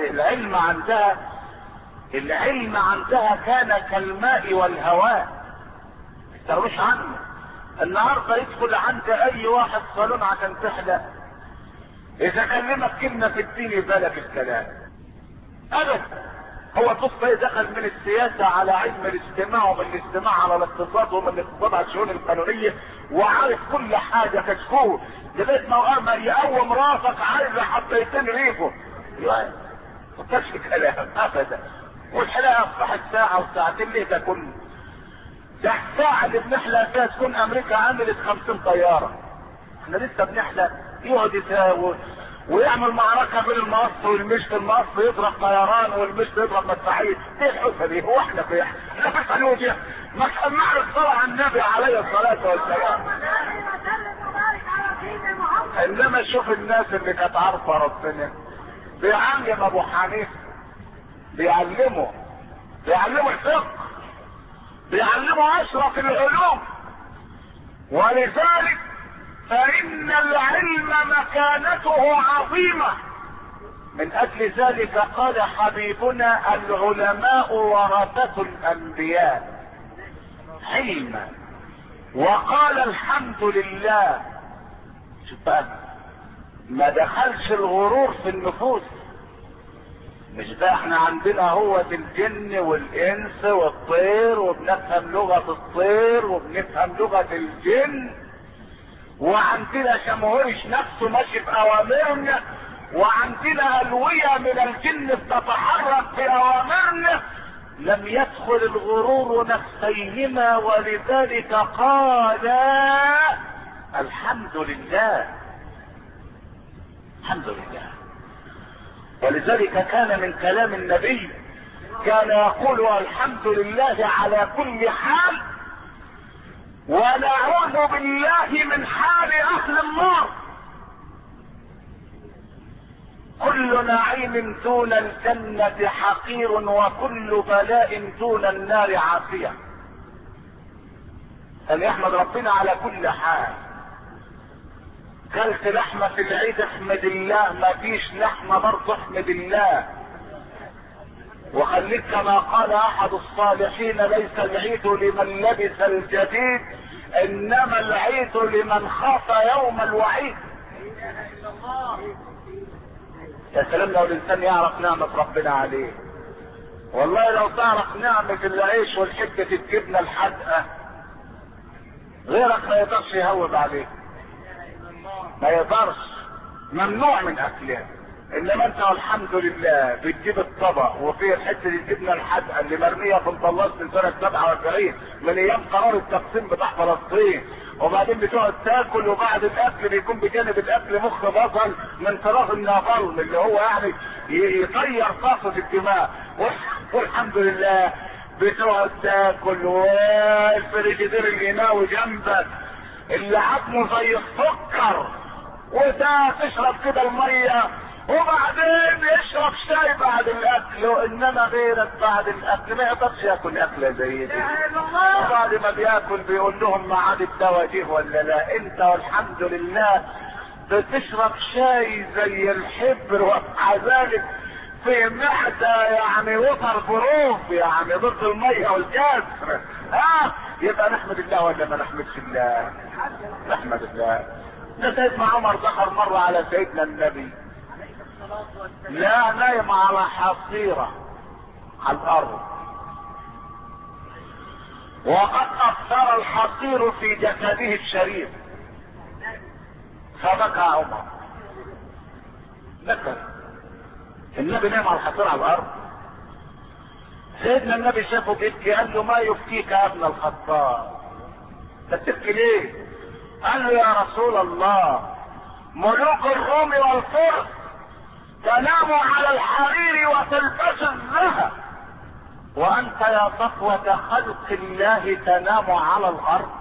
العلم عندها كان كالماء والهواء. ما تستغنوش عنه. النهارده يدخل عند اي واحد صالون عشان تحلق، اذا كلمك كلمه في الدين يبالك الكلام ابدا. هو بص دخل من السياسه على علم الاجتماع، ومن الاجتماع على الاقتصاد، ومن الاقتصاد على الشؤون القانونيه، وعارف كل حاجه كشكول لغايه ما يقوم راسك عايز حبيتين ريفه. ما تفكرش كلام ابدا. والحلاقه اصبحت ساعه وساعتين. ليه ده كله؟ ده الساعه اللي بنحلق فيها تكون امريكا عملت 50 طياره. احنا لسه بنحلق يقعد يساوي ويعمل معركه بين المقص والمشط. المقص يضرب طيران والمشط يضرب مدفعيه. ايه الحوسه دي؟ هو احنا في احنا في سعوديا؟ ما سمعنا الصلاه على النبي عليه الصلاه والسلام. انما شوف الناس اللي كانت عارفه ربنا بيعلم ابو حنيفه، بيعلمه الفقه، بيعلمه اشرف العلوم. ولذلك فان العلم مكانته عظيمة. من اجل ذلك قال حبيبنا العلماء ورثة الانبياء علما. وقال الحمد لله. شوف بقى ما دخلش الغرور في النفوس. مش بقى احنا عندنا هو الجن والانس والطير، وبنفهم لغة الطير وبنفهم لغة الجن، وعندنا شمهورش نفسه ماشي في اوامرنا، وعندنا الوية من الجن بتتحرك في اوامرنا. لم يدخل الغرور نفسيهما، ولذلك قال الحمد لله. الحمد لله. ولذلك كان من كلام النبي كان يقول الحمد لله على كل حال، ونعوذ بالله من حال اهل النار. كل نعيم دون الجنة حقير، وكل بلاء دون النار عافية. أن يحمد ربنا على كل حال. كلت لحمة في العيد احمد الله، ما فيش لحمة برضه احمد الله. وخليك كما قال احد الصالحين ليس العيد لمن لبس الجديد، انما العيد لمن خاف يوم الوعيد. يا سلام لو الانسان يعرف نعمة ربنا عليه. والله لو تعرف نعمة العيش والحتة الجبنة الحدقة غيرك ما يقدرش يهوب عليه، ما يقدرش، ممنوع من اكلها. انما انت والحمد لله بتجيب الطبق وفيه حته الجبنه الحادقه اللي مرميه في الطلاس من سنه 47 من ايام قرار التقسيم بتاع فلسطين، وبعدين بتقعد تاكل، وبعد الاكل بيكون بجانب الاكل مخ بصل من فراغ النابلم اللي هو يعني يطير طاسه الدماء. والحمد لله بتقعد تاكل، والفريجيدير القناوي جنبك اللي عظمه زي السكر، وده تشرب كده الميه، وبعدين يشرب شاي بعد الاكل. انما غيرك بعد الاكل ما يقدرش ياكل اكله زي دي. وبعد ما بياكل بيقول لهم معاد الدواء دي ولا لا؟ انت والحمد لله بتشرب شاي زي الحبر، ومع ذلك في معدة يعني وتر بروف، يعني ضد المية والكسر. يبقى نحمد الله ولا ما نحمدش الله؟ نحمد الله. ده سيدنا عمر دخل مرة على سيدنا النبي، لا نايم على حصيرة على الارض، وقد اثر الحصير في جسده الشريف، فبكى عمر. لكن النبي نام على الحصير على الارض. سيدنا النبي شافه بيبكي، قال له ما يبكيك يا ابن الخطاب؟ بتبكي ليه؟ قال له يا رسول الله ملوك الروم والفرس تنام على الحرير وتلبس الذهب، وانت يا صفوة خلق الله تنام على الارض.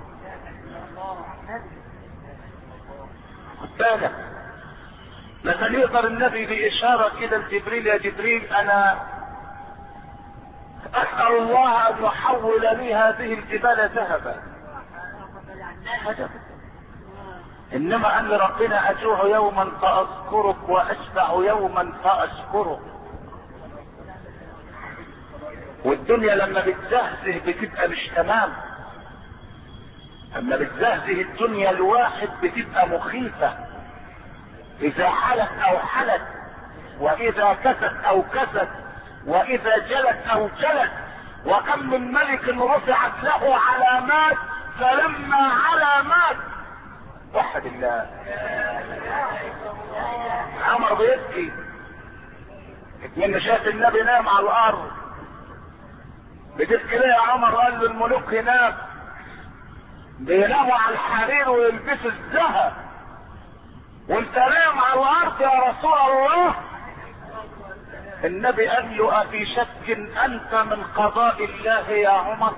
خد بالك، لكن يقدر النبي باشارة كده لجبريل، يا جبريل انا اسأل الله ان يحول لي هذه الجبال ذهبا. انما ان ربنا اجوع يوما فاذكرك واشبع يوما فاشكرك. والدنيا لما بتزهزه بتبقى مش تمام، لما بتزهزه الدنيا الواحد بتبقى مخيفة، اذا حلت او حلت، واذا كست او كست، واذا جلت او جلت. وكم من ملك رفعت له علامات فلما علامات وحد الله. عمر بيبكي من شاف النبي نام على الارض. بتبكي ليه يا عمر؟ قال له الملوك هناك بيناموا على الحرير ويلبسوا الذهب، وانت نام على الارض يا رسول الله. النبي قال له افي شك انت من قضاء الله يا عمر؟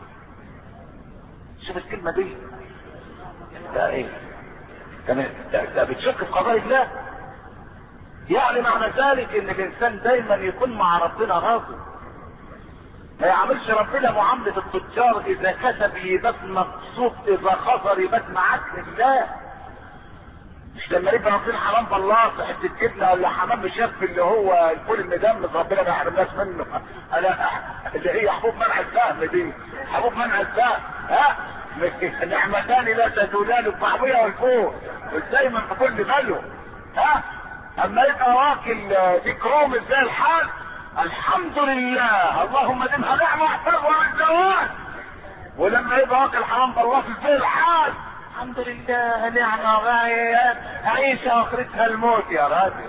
شوف الكلمة دي، ده ايه؟ ده بتشك في قضاء الله؟ يعني معنى ذلك ان الانسان دايما يكون مع ربنا راضي، ما يعملش ربنا معاملة التجار، اذا كسب يبات مقصود، اذا خسر يبات معاك لله. مش لما يبقى واكلين حرام بالله حته جبنه ولا حمام مشف اللي هو الفول المدمس ربنا ما يحرمناش منه. انا اللي هي حبوب منع الفهم دي، حبوب منع الفهم، ها؟ نعمتان لا تزولان، الطعميه والفول، ازاي من في كل باله، ها؟ اما يبقى واكل ديك رومي زي الحال، الحمد لله اللهم دمها نعمه واحفظها من زوال. ولما يبقى واكل حرام بالله زي الحال، الحمد لله نعمة غاية، عيش اخرتها الموت يا راجل.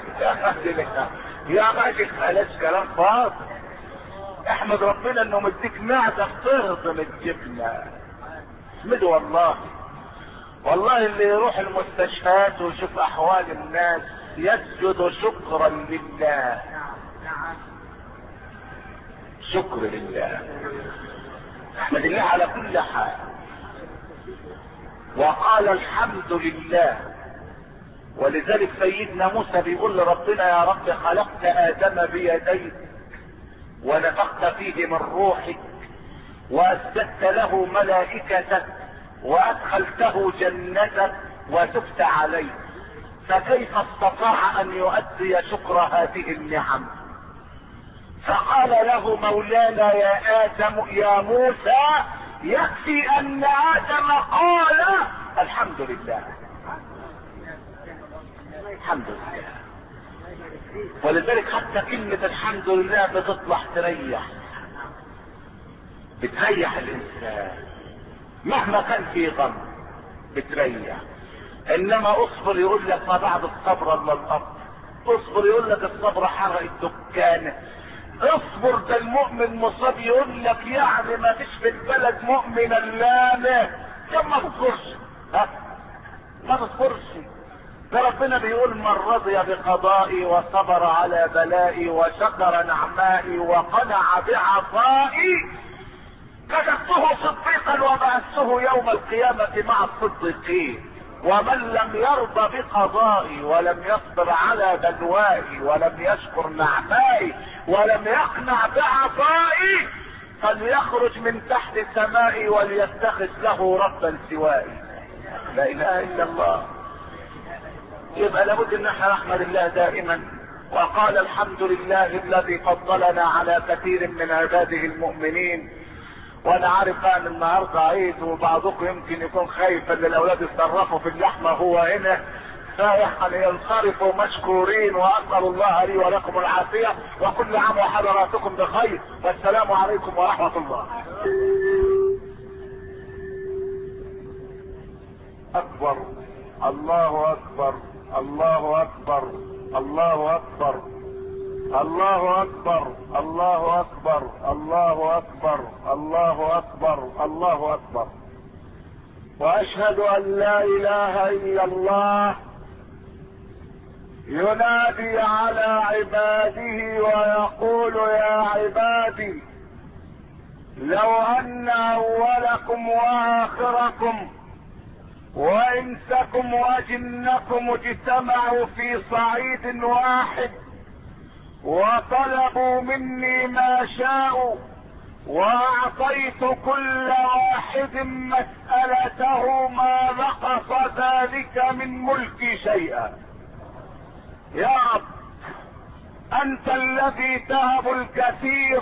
يا راجل بلاش كلام فاضي، احمد ربنا انه مديك معدة تهضم الجبنة. احمده والله. والله اللي يروح المستشفيات ويشوف احوال الناس يسجد شكرا لله، شكر لله، احمد الله على كل حال. وقال الحمد لله. ولذلك سيدنا موسى بيقول لربنا يا رب خلقت ادم بيديك ونفخت فيه من روحك واسجدت له ملائكتك وادخلته جنتك وتبت عليه، فكيف استطاع ان يؤدي شكر هذه النعم؟ فقال له مولانا يا ادم يا موسى يكفي ان ادم قال الحمد لله، الحمد لله. ولذلك حتى كلمة الحمد لله بتطلع بتريح الانسان مهما كان في غم، بتريح. انما اصبر يقول لك ما بعد الصبر الا الامر، اصبر يقول لك الصبر حرق الدكان، اصبر ده المؤمن مصاب يقول لك يعني ما فيش في البلد مؤمن الا كم ما تصبرش، ها ما تصبرش. ده ربنا بيقول من رضي بقضائي وصبر على بلائي وشكر نعمائي وقنع بعطائي كتبته صديقا وبعثته يوم القيامة مع الصديقين. ومن لم يرضى بقضائي ولم يصبر على بلوائي ولم يشكر نعمائي ولم يقنع بعطائي فليخرج من تحت سمائي وليتخذ له ربا سوائي. لا اله الا الله. يبقى لابد ان احنا نحمد الله دائما. وقال الحمد لله الذي فضلنا على كثير من عباده المؤمنين. وانا عارف ان النهارده عيد وبعضكم يمكن يكون خايف ان الاولاد يتصرفوا في اللحمه هو هنا، فيعني ينصرفوا مشكورين. واسال الله لي ولكم العافيه وكل عام وحضراتكم بخير، والسلام عليكم ورحمه الله. اكبر، الله اكبر، الله اكبر الله اكبر الله اكبر الله اكبر الله اكبر الله اكبر الله اكبر. واشهد ان لا اله الا الله ينادي على عباده ويقول يا عبادي لو ان اولكم واخركم وانسكم وجنكم اجتمعوا في صعيد واحد وطلبوا مني ما شاءوا واعطيت كل واحد مسألته ما نقص ذلك من ملكي شيئا. يا رب انت الذي تهب الكثير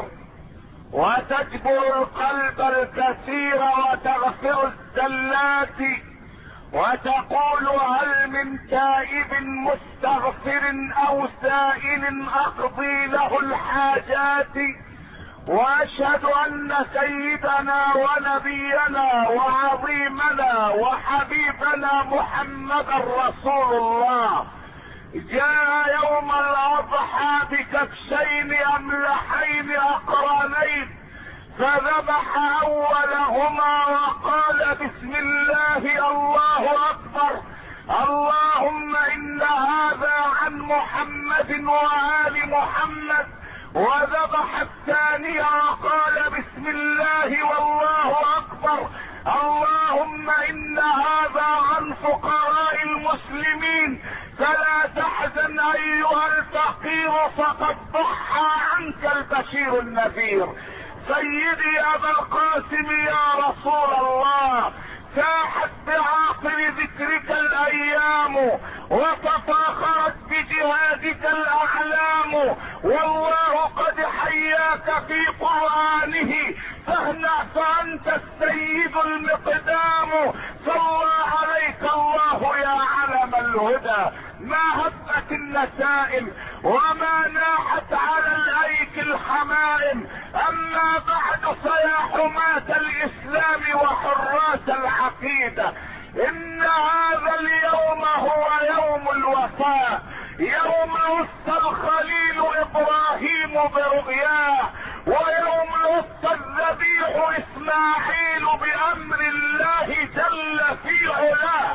وتجبر القلب الكثير وتغفر الزلات وتقول هل من تائب مستغفر او سائل اقضي له الحاجات. واشهد ان سيدنا ونبينا وعظيمنا وحبيبنا محمدا رسول الله جاء يوم الاضحى بكبشين املحين اقرانين فذبح اولهما وقال بسم الله الله اكبر اللهم ان هذا عن محمد وآل محمد. وذبح الثاني وقال بسم الله والله اكبر اللهم ان هذا عن فقراء المسلمين فلا تحزن ايها الفقير فقد ضحى عنك البشير النذير. سيدي ابا القاسم يا رسول الله ساحت بعاقل ذكرك الايام وتفاخرت بجهادك الاعلام والله قد حياك في قرآنه فاهنأ فانت السيد المقدام. صلى عليك الله يا علم الهدى ما هبت النسائم وما ناحت على الايك الحمائم. اما بعد فيا حماة الاسلام وحراس العقيدة ان هذا اليوم هو يوم الوفاء يوم وصى الخليل ابراهيم برؤياه ويوم وصى الذبيح اسماعيل بامر الله جل في علاه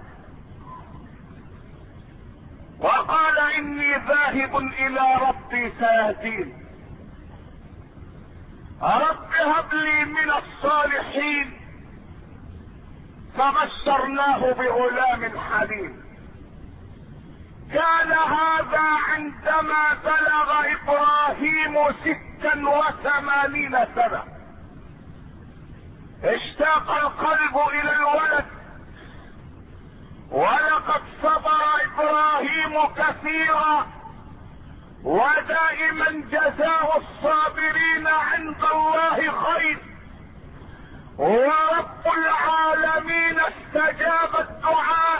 وقال اني ذاهب الى ربي سيهدين. رب هب لي من الصالحين فبشرناه بغلام حليم. كان هذا عندما بلغ ابراهيم 86 سنة اشتاق القلب الى الولد ولقد صبر ابراهيم كثيرا ودائما جزاء الصابرين عند الله خير. ورب العالمين استجاب الدعاء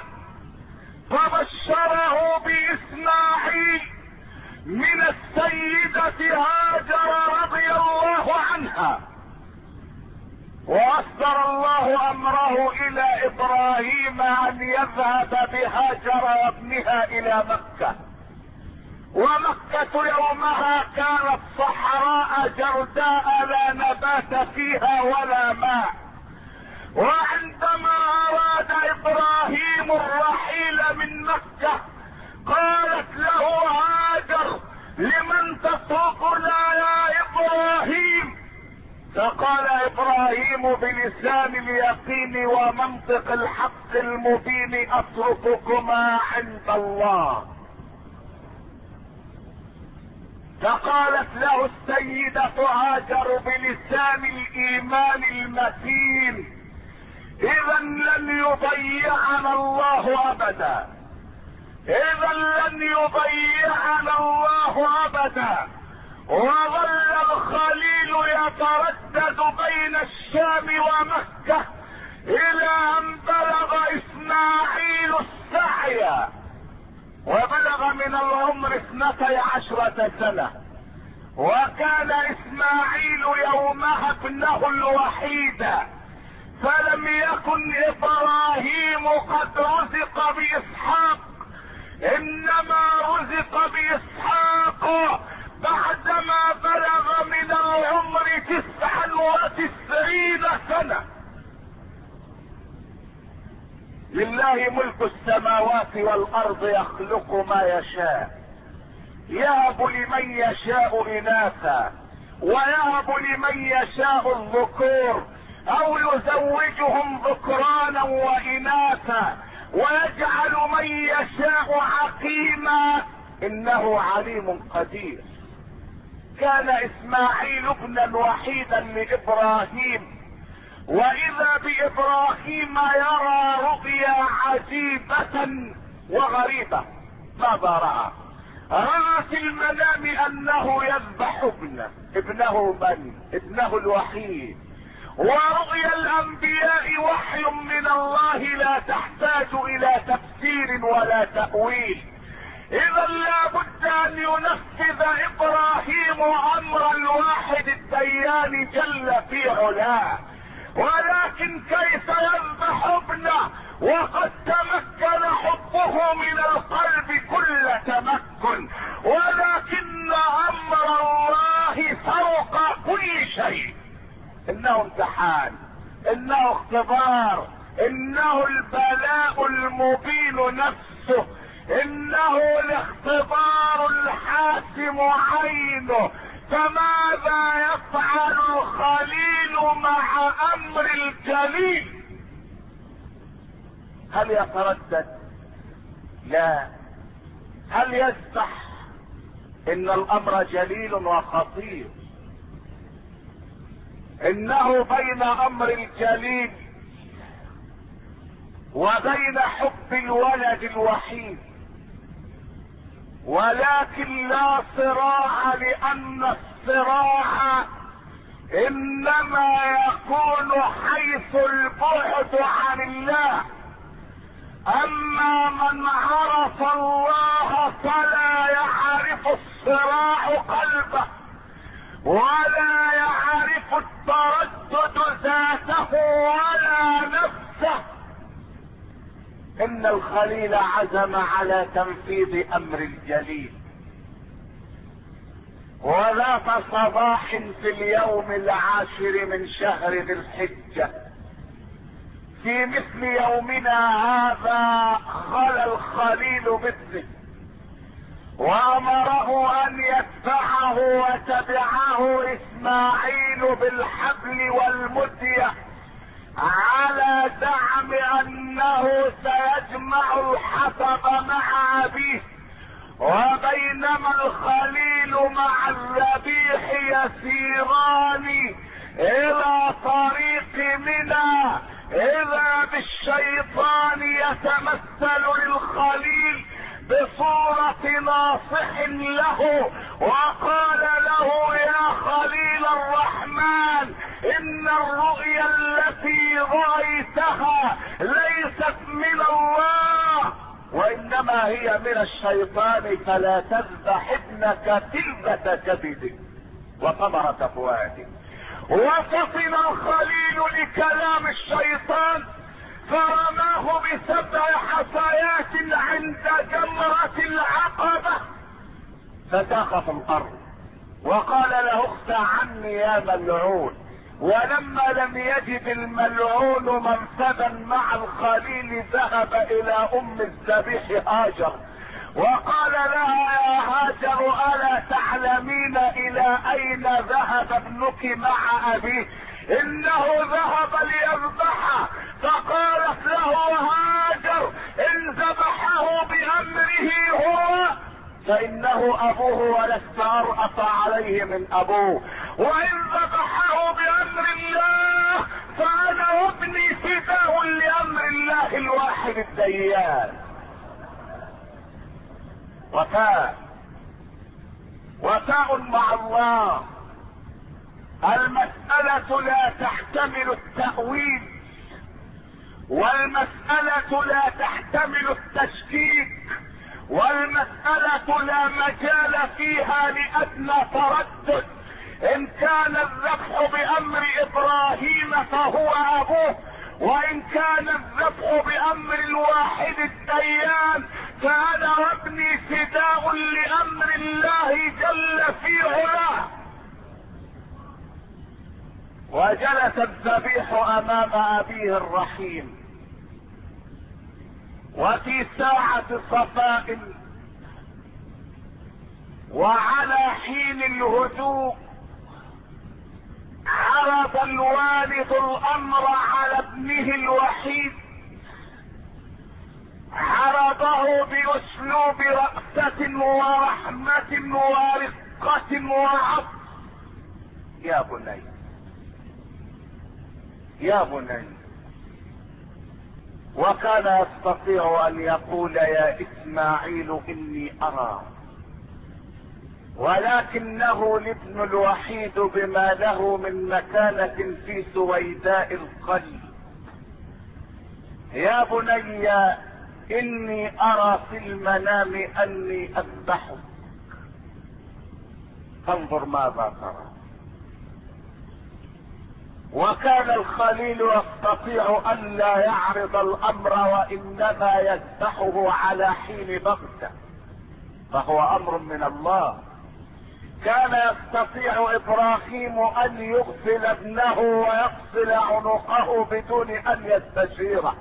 فبشره باسماعيل من السيدة هاجر رضي الله عنها واصدر الله امره الى ابراهيم ان يذهب بهاجر وابنها الى مكة. ومكة يومها كانت صحراء جرداء لا نبات فيها ولا ماء. وعندما اراد ابراهيم الرحيل من مكة قالت له هاجر لمن تتركنا يا ابراهيم؟ فقال ابراهيم بلسان اليقين ومنطق الحق المبين اترككما عند الله. فقالت له السيدة هاجر بلسان الايمان المتين اذا لن يضيعنا الله ابدا اذا لن يضيعنا الله ابدا. وظل الخليل يتردد بين الشام ومكة الى ان بلغ اسماعيل السعي وبلغ من العمر 12 سنة. وكان اسماعيل يومها ابنه الوحيد فلم يكن ابراهيم قد رزق باسحاق انما رزق باسحاق بعدما بلغ من العمر 99 سنة. لله ملك السماوات والارض يخلق ما يشاء، يهب لمن يشاء اناثا ويهب لمن يشاء الذكور او يزوجهم ذكرانا واناثا ويجعل من يشاء عقيما انه عليم قدير. كان اسماعيل ابنا وحيدا لابراهيم، واذا بابراهيم يرى رؤيا عجيبة وغريبة. ماذا رأى؟ رأى في المنام انه يذبح ابنه الوحيد. ورؤيا الانبياء وحي من الله لا تحتاج الى تفسير ولا تأويل. اذا لا بد ان ينفذ ابراهيم امر الواحد الديان جل في علاه، ولكن كيف يذبح ابنه وقد تمكن حبه من القلب كل تمكن، ولكن امر الله فوق كل شيء. انه امتحان، انه اختبار، انه البلاء المبين نفسه، انه الاختبار الحاسم عينه. فماذا يفعل الخليل مع امر الجليل؟ هل يتردد؟ لا. هل يسبح؟ ان الامر جليل وخطير. انه بين امر الجليل وبين حب الولد الوحيد، ولكن لا صراع، لان الصراع انما يكون حيث البعد عن الله. اما من عرف الله فلا يعرف الصراع قلبه ولا يعرف التردد ذاته ولا نفسه. ان الخليل عزم على تنفيذ امر الجليل، وذات صباح في اليوم 10 من شهر ذي الحجة في مثل يومنا هذا خلى الخليل بابنه وامره ان يتبعه، وتبعه اسماعيل بالحبل والمدية على زعم انه سيجمع الحطب مع ابيه. وبينما الخليل مع الذبيح يسيران الى طريق منى، اذا بالشيطان يتمثل للخليل بصورة ناصح له، وقال له: يا خليل الرحمن، ان الرؤيا التي رأيتها ليست من الله وانما هي من الشيطان، فلا تذبح ابنك تلبة كبدك وثمرة فؤادك. وفطن الخليل لكلام الشيطان فرماه ب7 حصيات عند جمرة العقبة فساق في الارض، وقال له: اخفى عني يا ملعون. ولما لم يجد الملعون منفذا مع الخليل ذهب الى ام الذبيح هاجر وقال لها: يا هاجر، الا تعلمين الى اين ذهب ابنك مع ابيه؟ انه ذهب ليذبحه. فقالت له هاجر: ان ذبحه بامره هو فانه ابوه ولست ارأف عليه من ابوه، وان ذبحه بامر الله فانا وابني فداء لامر الله الواحد الديان. وفاء مع الله. المسألة لا تحتمل التأويل، والمسألة لا تحتمل التشكيك، والمسألة لا مجال فيها لأدنى تردد. إن كان الذبح بأمر إبراهيم فهو أبوه، وإن كان الذبح بأمر الواحد الديان فانا وابني فداء لامر الله جل في علاه. وجلس الذبيح امام ابيه الرحيم، وفي ساعة صفاء وعلى حين الهدوء عرض الوالد الامر على ابنه الوحيد، عرضه باسلوب رأفة ورحمة ورقة وعطف. يا بني يا بني. وكان يستطيع ان يقول يا اسماعيل اني ارى، ولكنه الابن الوحيد بما له من مكانة في سويداء القلب. يا بني اني ارى في المنام اني اذبحك، فانظر ماذا ترى. وكان الخليل يستطيع ان لا يعرض الامر، وانما يذبحه على حين بغته، فهو امر من الله. كان يستطيع ابراهيم ان يغسل ابنه ويفصل عنقه بدون ان يستشيره،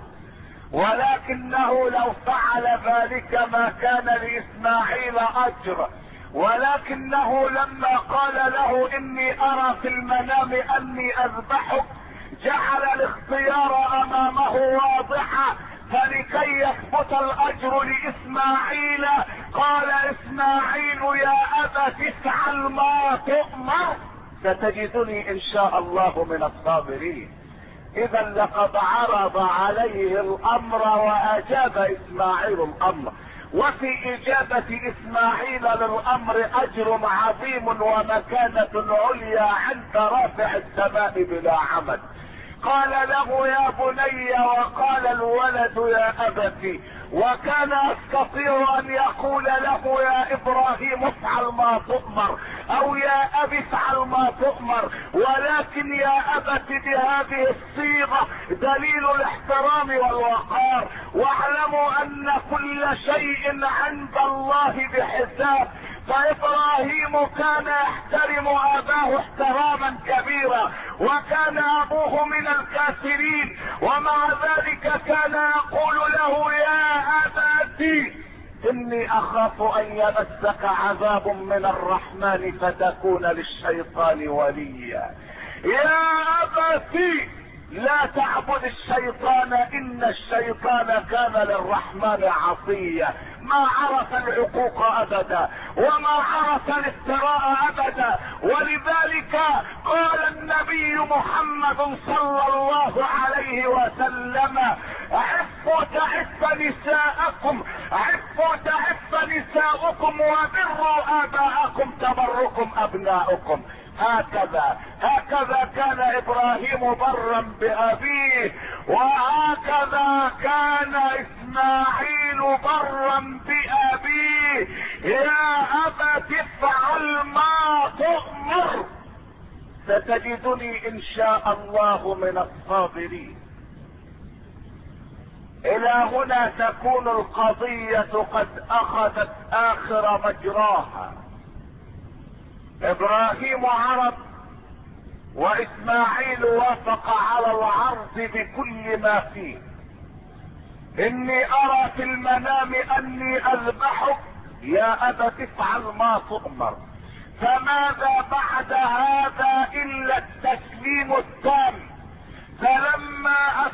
ولكنه لو فعل ذلك ما كان لاسماعيل اجر. ولكنه لما قال له اني ارى في المنام اني اذبحك، جعل الاختيار امامه واضحا، فلكي يثبت الاجر لاسماعيل قال اسماعيل يا ابت افعل ما تؤمر ستجدني ان شاء الله من الصابرين. اذا لقد عرض عليه الامر واجاب اسماعيل الامر، وفي اجابة اسماعيل للامر اجر عظيم ومكانة عليا عند رافع السماء بلا عمد. قال له يا بني، وقال الولد يا ابتي، وكان يستطيع ان يقول له يا ابراهيم افعل ما تؤمر او يا ابي افعل ما تؤمر، ولكن يا ابت بهذه الصيغة دليل الاحترام والوقار. واعلموا ان كل شيء عند الله بحساب، فابراهيم كان يحترم اباه احتراما كبيرا، وكان ابوه من الكافرين، ومع ذلك كان يقول له يا ابتي اني اخاف ان يمسك عذاب من الرحمن فتكون للشيطان وليا. يا ابتي لا تعبد الشيطان ان الشيطان كان للرحمن عصيا. ما عرف العقوق ابدا وما عرف الافتراء ابدا. ولذلك قال النبي محمد صلى الله عليه وسلم عفوا تعف نساءكم، عفوا تعف نساؤكم، وبروا اباءكم تبركم ابناؤكم. هكذا كان ابراهيم برا بابيه، وهكذا كان اسماعيل برا بابيه. يا ابت افعل ما تؤمر ستجدني ان شاء الله من الصابرين. الى هنا تكون القضية قد اخذت اخر مجراها. ابراهيم عرض واسماعيل وافق على العرض بكل ما فيه. اني ارى في المنام اني اذبحك، يا ابت افعل ما تؤمر. فماذا بعد هذا الا التسليم التام. فلما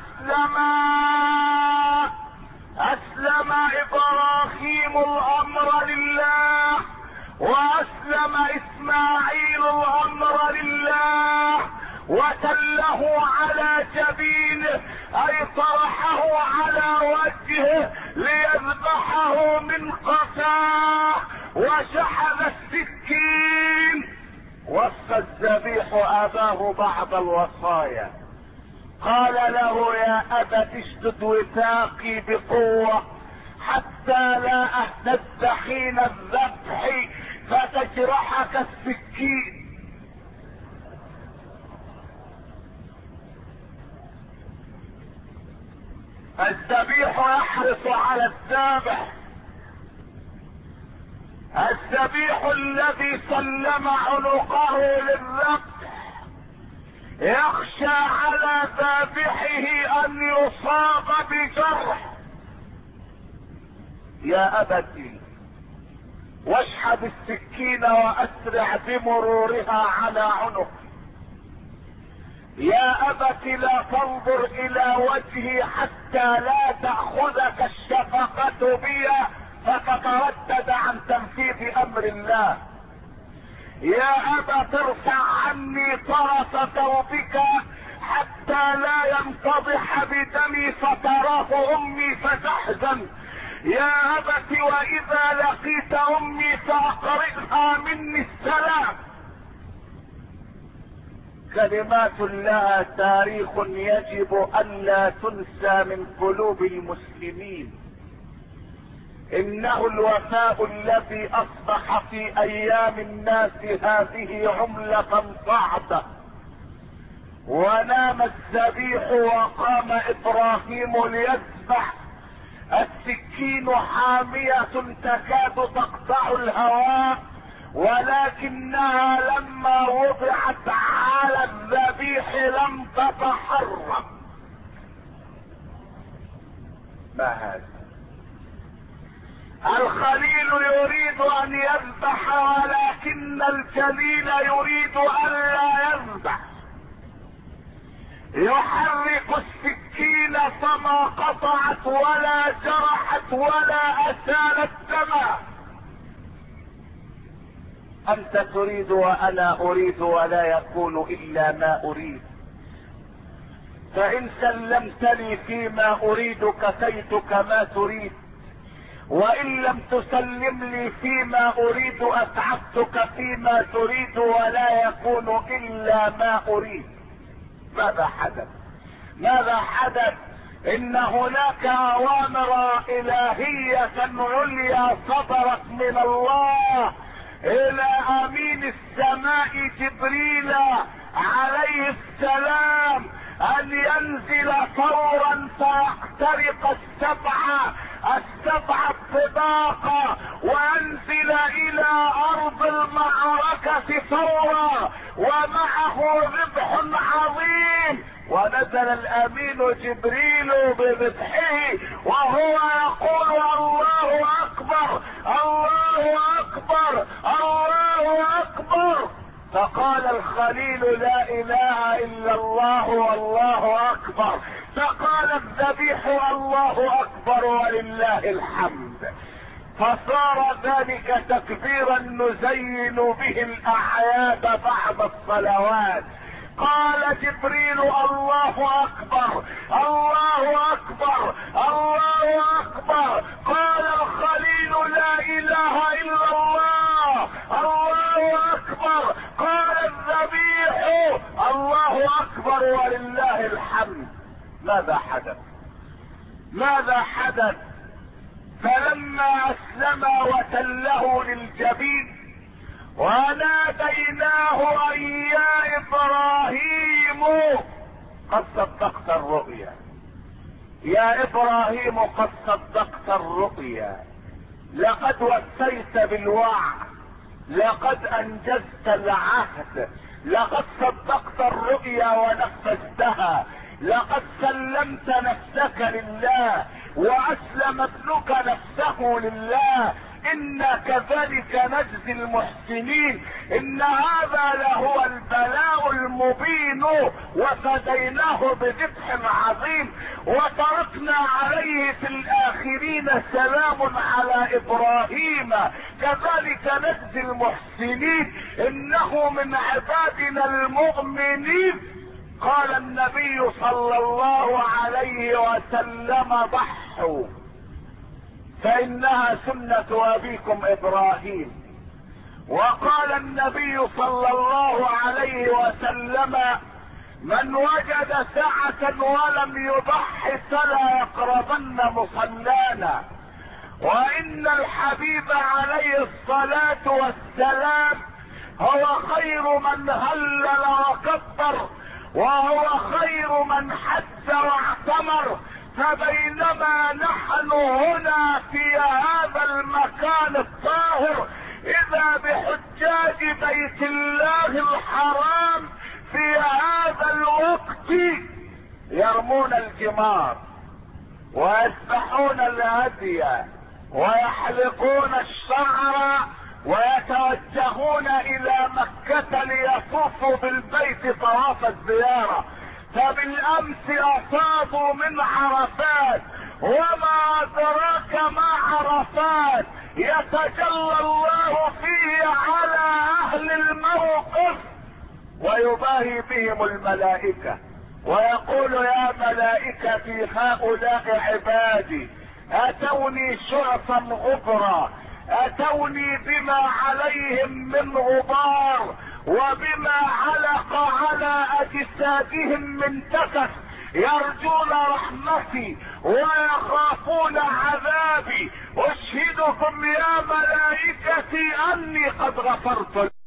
اسلم ابراهيم الامر لله، واسلم اسماعيل الامر لله، وتله على جبينه اي طرحه على وجهه ليذبحه من قفاه، وشحذ السكين. وصى الذبيح اباه بعض الوصايا، قال له يا ابت اشدد وثاقي بقوة حتى لا اهتز حين الذبح فتجرحك السكين. الذبيح يحرص على الذابح الذبيح الذي سلم عنقه للذبح يخشى على ذابحه ان يصاب بجرح. يا ابتي واشحذ السكين واسرع بمرورها على عنقي. يا ابت لا تنظر الى وجهي حتى لا تأخذك الشفقة بي فتتردد عن تنفيذ امر الله. يا ابت ارفع عني طرف ثوبك حتى لا ينتضح بدمي فتراه امي فتحزن. يا ابت واذا لقيت امي فاقرئها مني السلام. كلمات لها تاريخ يجب الا تنسى من قلوب المسلمين. انه الوفاء الذي اصبح في ايام الناس هذه عملة صعبة. ونام الذبيح وقام ابراهيم ليذبح، السكين حامية تكاد تقطع الهواء، ولكنها لما وضعت على الذبيح لم تتحرك. ما هذا؟ الخليل يريد ان يذبح ولكن الجليل يريد ان لا يذبح. يحرك السكين فما قطعت ولا جرحت ولا اسالت دما. انت تريد وانا اريد ولا يكون الا ما اريد. فان سلمتني فيما اريد كفيتك ما تريد، وان لم تسلم لي فيما اريد اتعبتك فيما تريد ولا يكون الا ما اريد. ماذا حدث؟ ماذا حدث؟ ان هناك اوامر الهية عليا صدرت من الله الى امين السماء جبريل عليه السلام ان ينزل فورا فيخترق السبع الطباق وانزل الى ارض المعركة فورا ومعه ذبح عظيم. ونزل الامين جبريل بذبحه وهو يقول الله اكبر الله اكبر الله اكبر. فقال الخليل لا اله الا الله والله اكبر. فقال الذبيح الله اكبر ولله الحمد. فصار ذلك تكبيرا نزين به الاعياد بعد الصلوات. قال جبريل الله اكبر الله اكبر الله اكبر. قال الخليل لا اله الا الله الله اكبر. قال الذبيح الله اكبر ولله الحمد. ماذا حدث؟ ماذا حدث؟ فلما اسلم وتله للجبين وناديناه ان يا ابراهيم قد صدقت الرؤيا. يا ابراهيم قد صدقت الرؤيا، لقد وفيت بالوعد، لقد انجزت العهد، لقد صدقت الرؤيا ونفذتها، لقد سلمت نفسك لله واسلم ابنك نفسه لله. إنا كذلك نجزي المحسنين. إن هذا لهو البلاء المبين. وفديناه بذبح عظيم وتركنا عليه في الآخرين سلام على إبراهيم. كذلك نجزي المحسنين إنه من عبادنا المؤمنين. قال النبي صلى الله عليه وسلم ضحوا فإنها سنة أبيكم إبراهيم. وقال النبي صلى الله عليه وسلم من وجد سعة ولم يضح فلا يقربن مصلانا. وإن الحبيب عليه الصلاة والسلام هو خير من هلل وكبر، وهو خير من حج واعتمر. فبينما نحن هنا في هذا المكان الطاهر اذا بحجاج بيت الله الحرام في هذا الوقت يرمون الجمار ويذبحون الهدي ويحلقون الشعر ويتوجهون الى مكة ليطوفوا بالبيت طواف الزيارة. فبالامس اصابوا من عرفات، وما ادراك ما عرفات، يتجلى الله فيه على اهل الموقف ويباهي بهم الملائكة ويقول يا ملائكتي هؤلاء عبادي اتوني شرفا غبرا، اتوني بما عليهم من غبار وبما علق على اجسادهم من تكس، يرجون رحمتي ويخافون عذابي. اشهدكم يا ملائكتي اني قد غفرت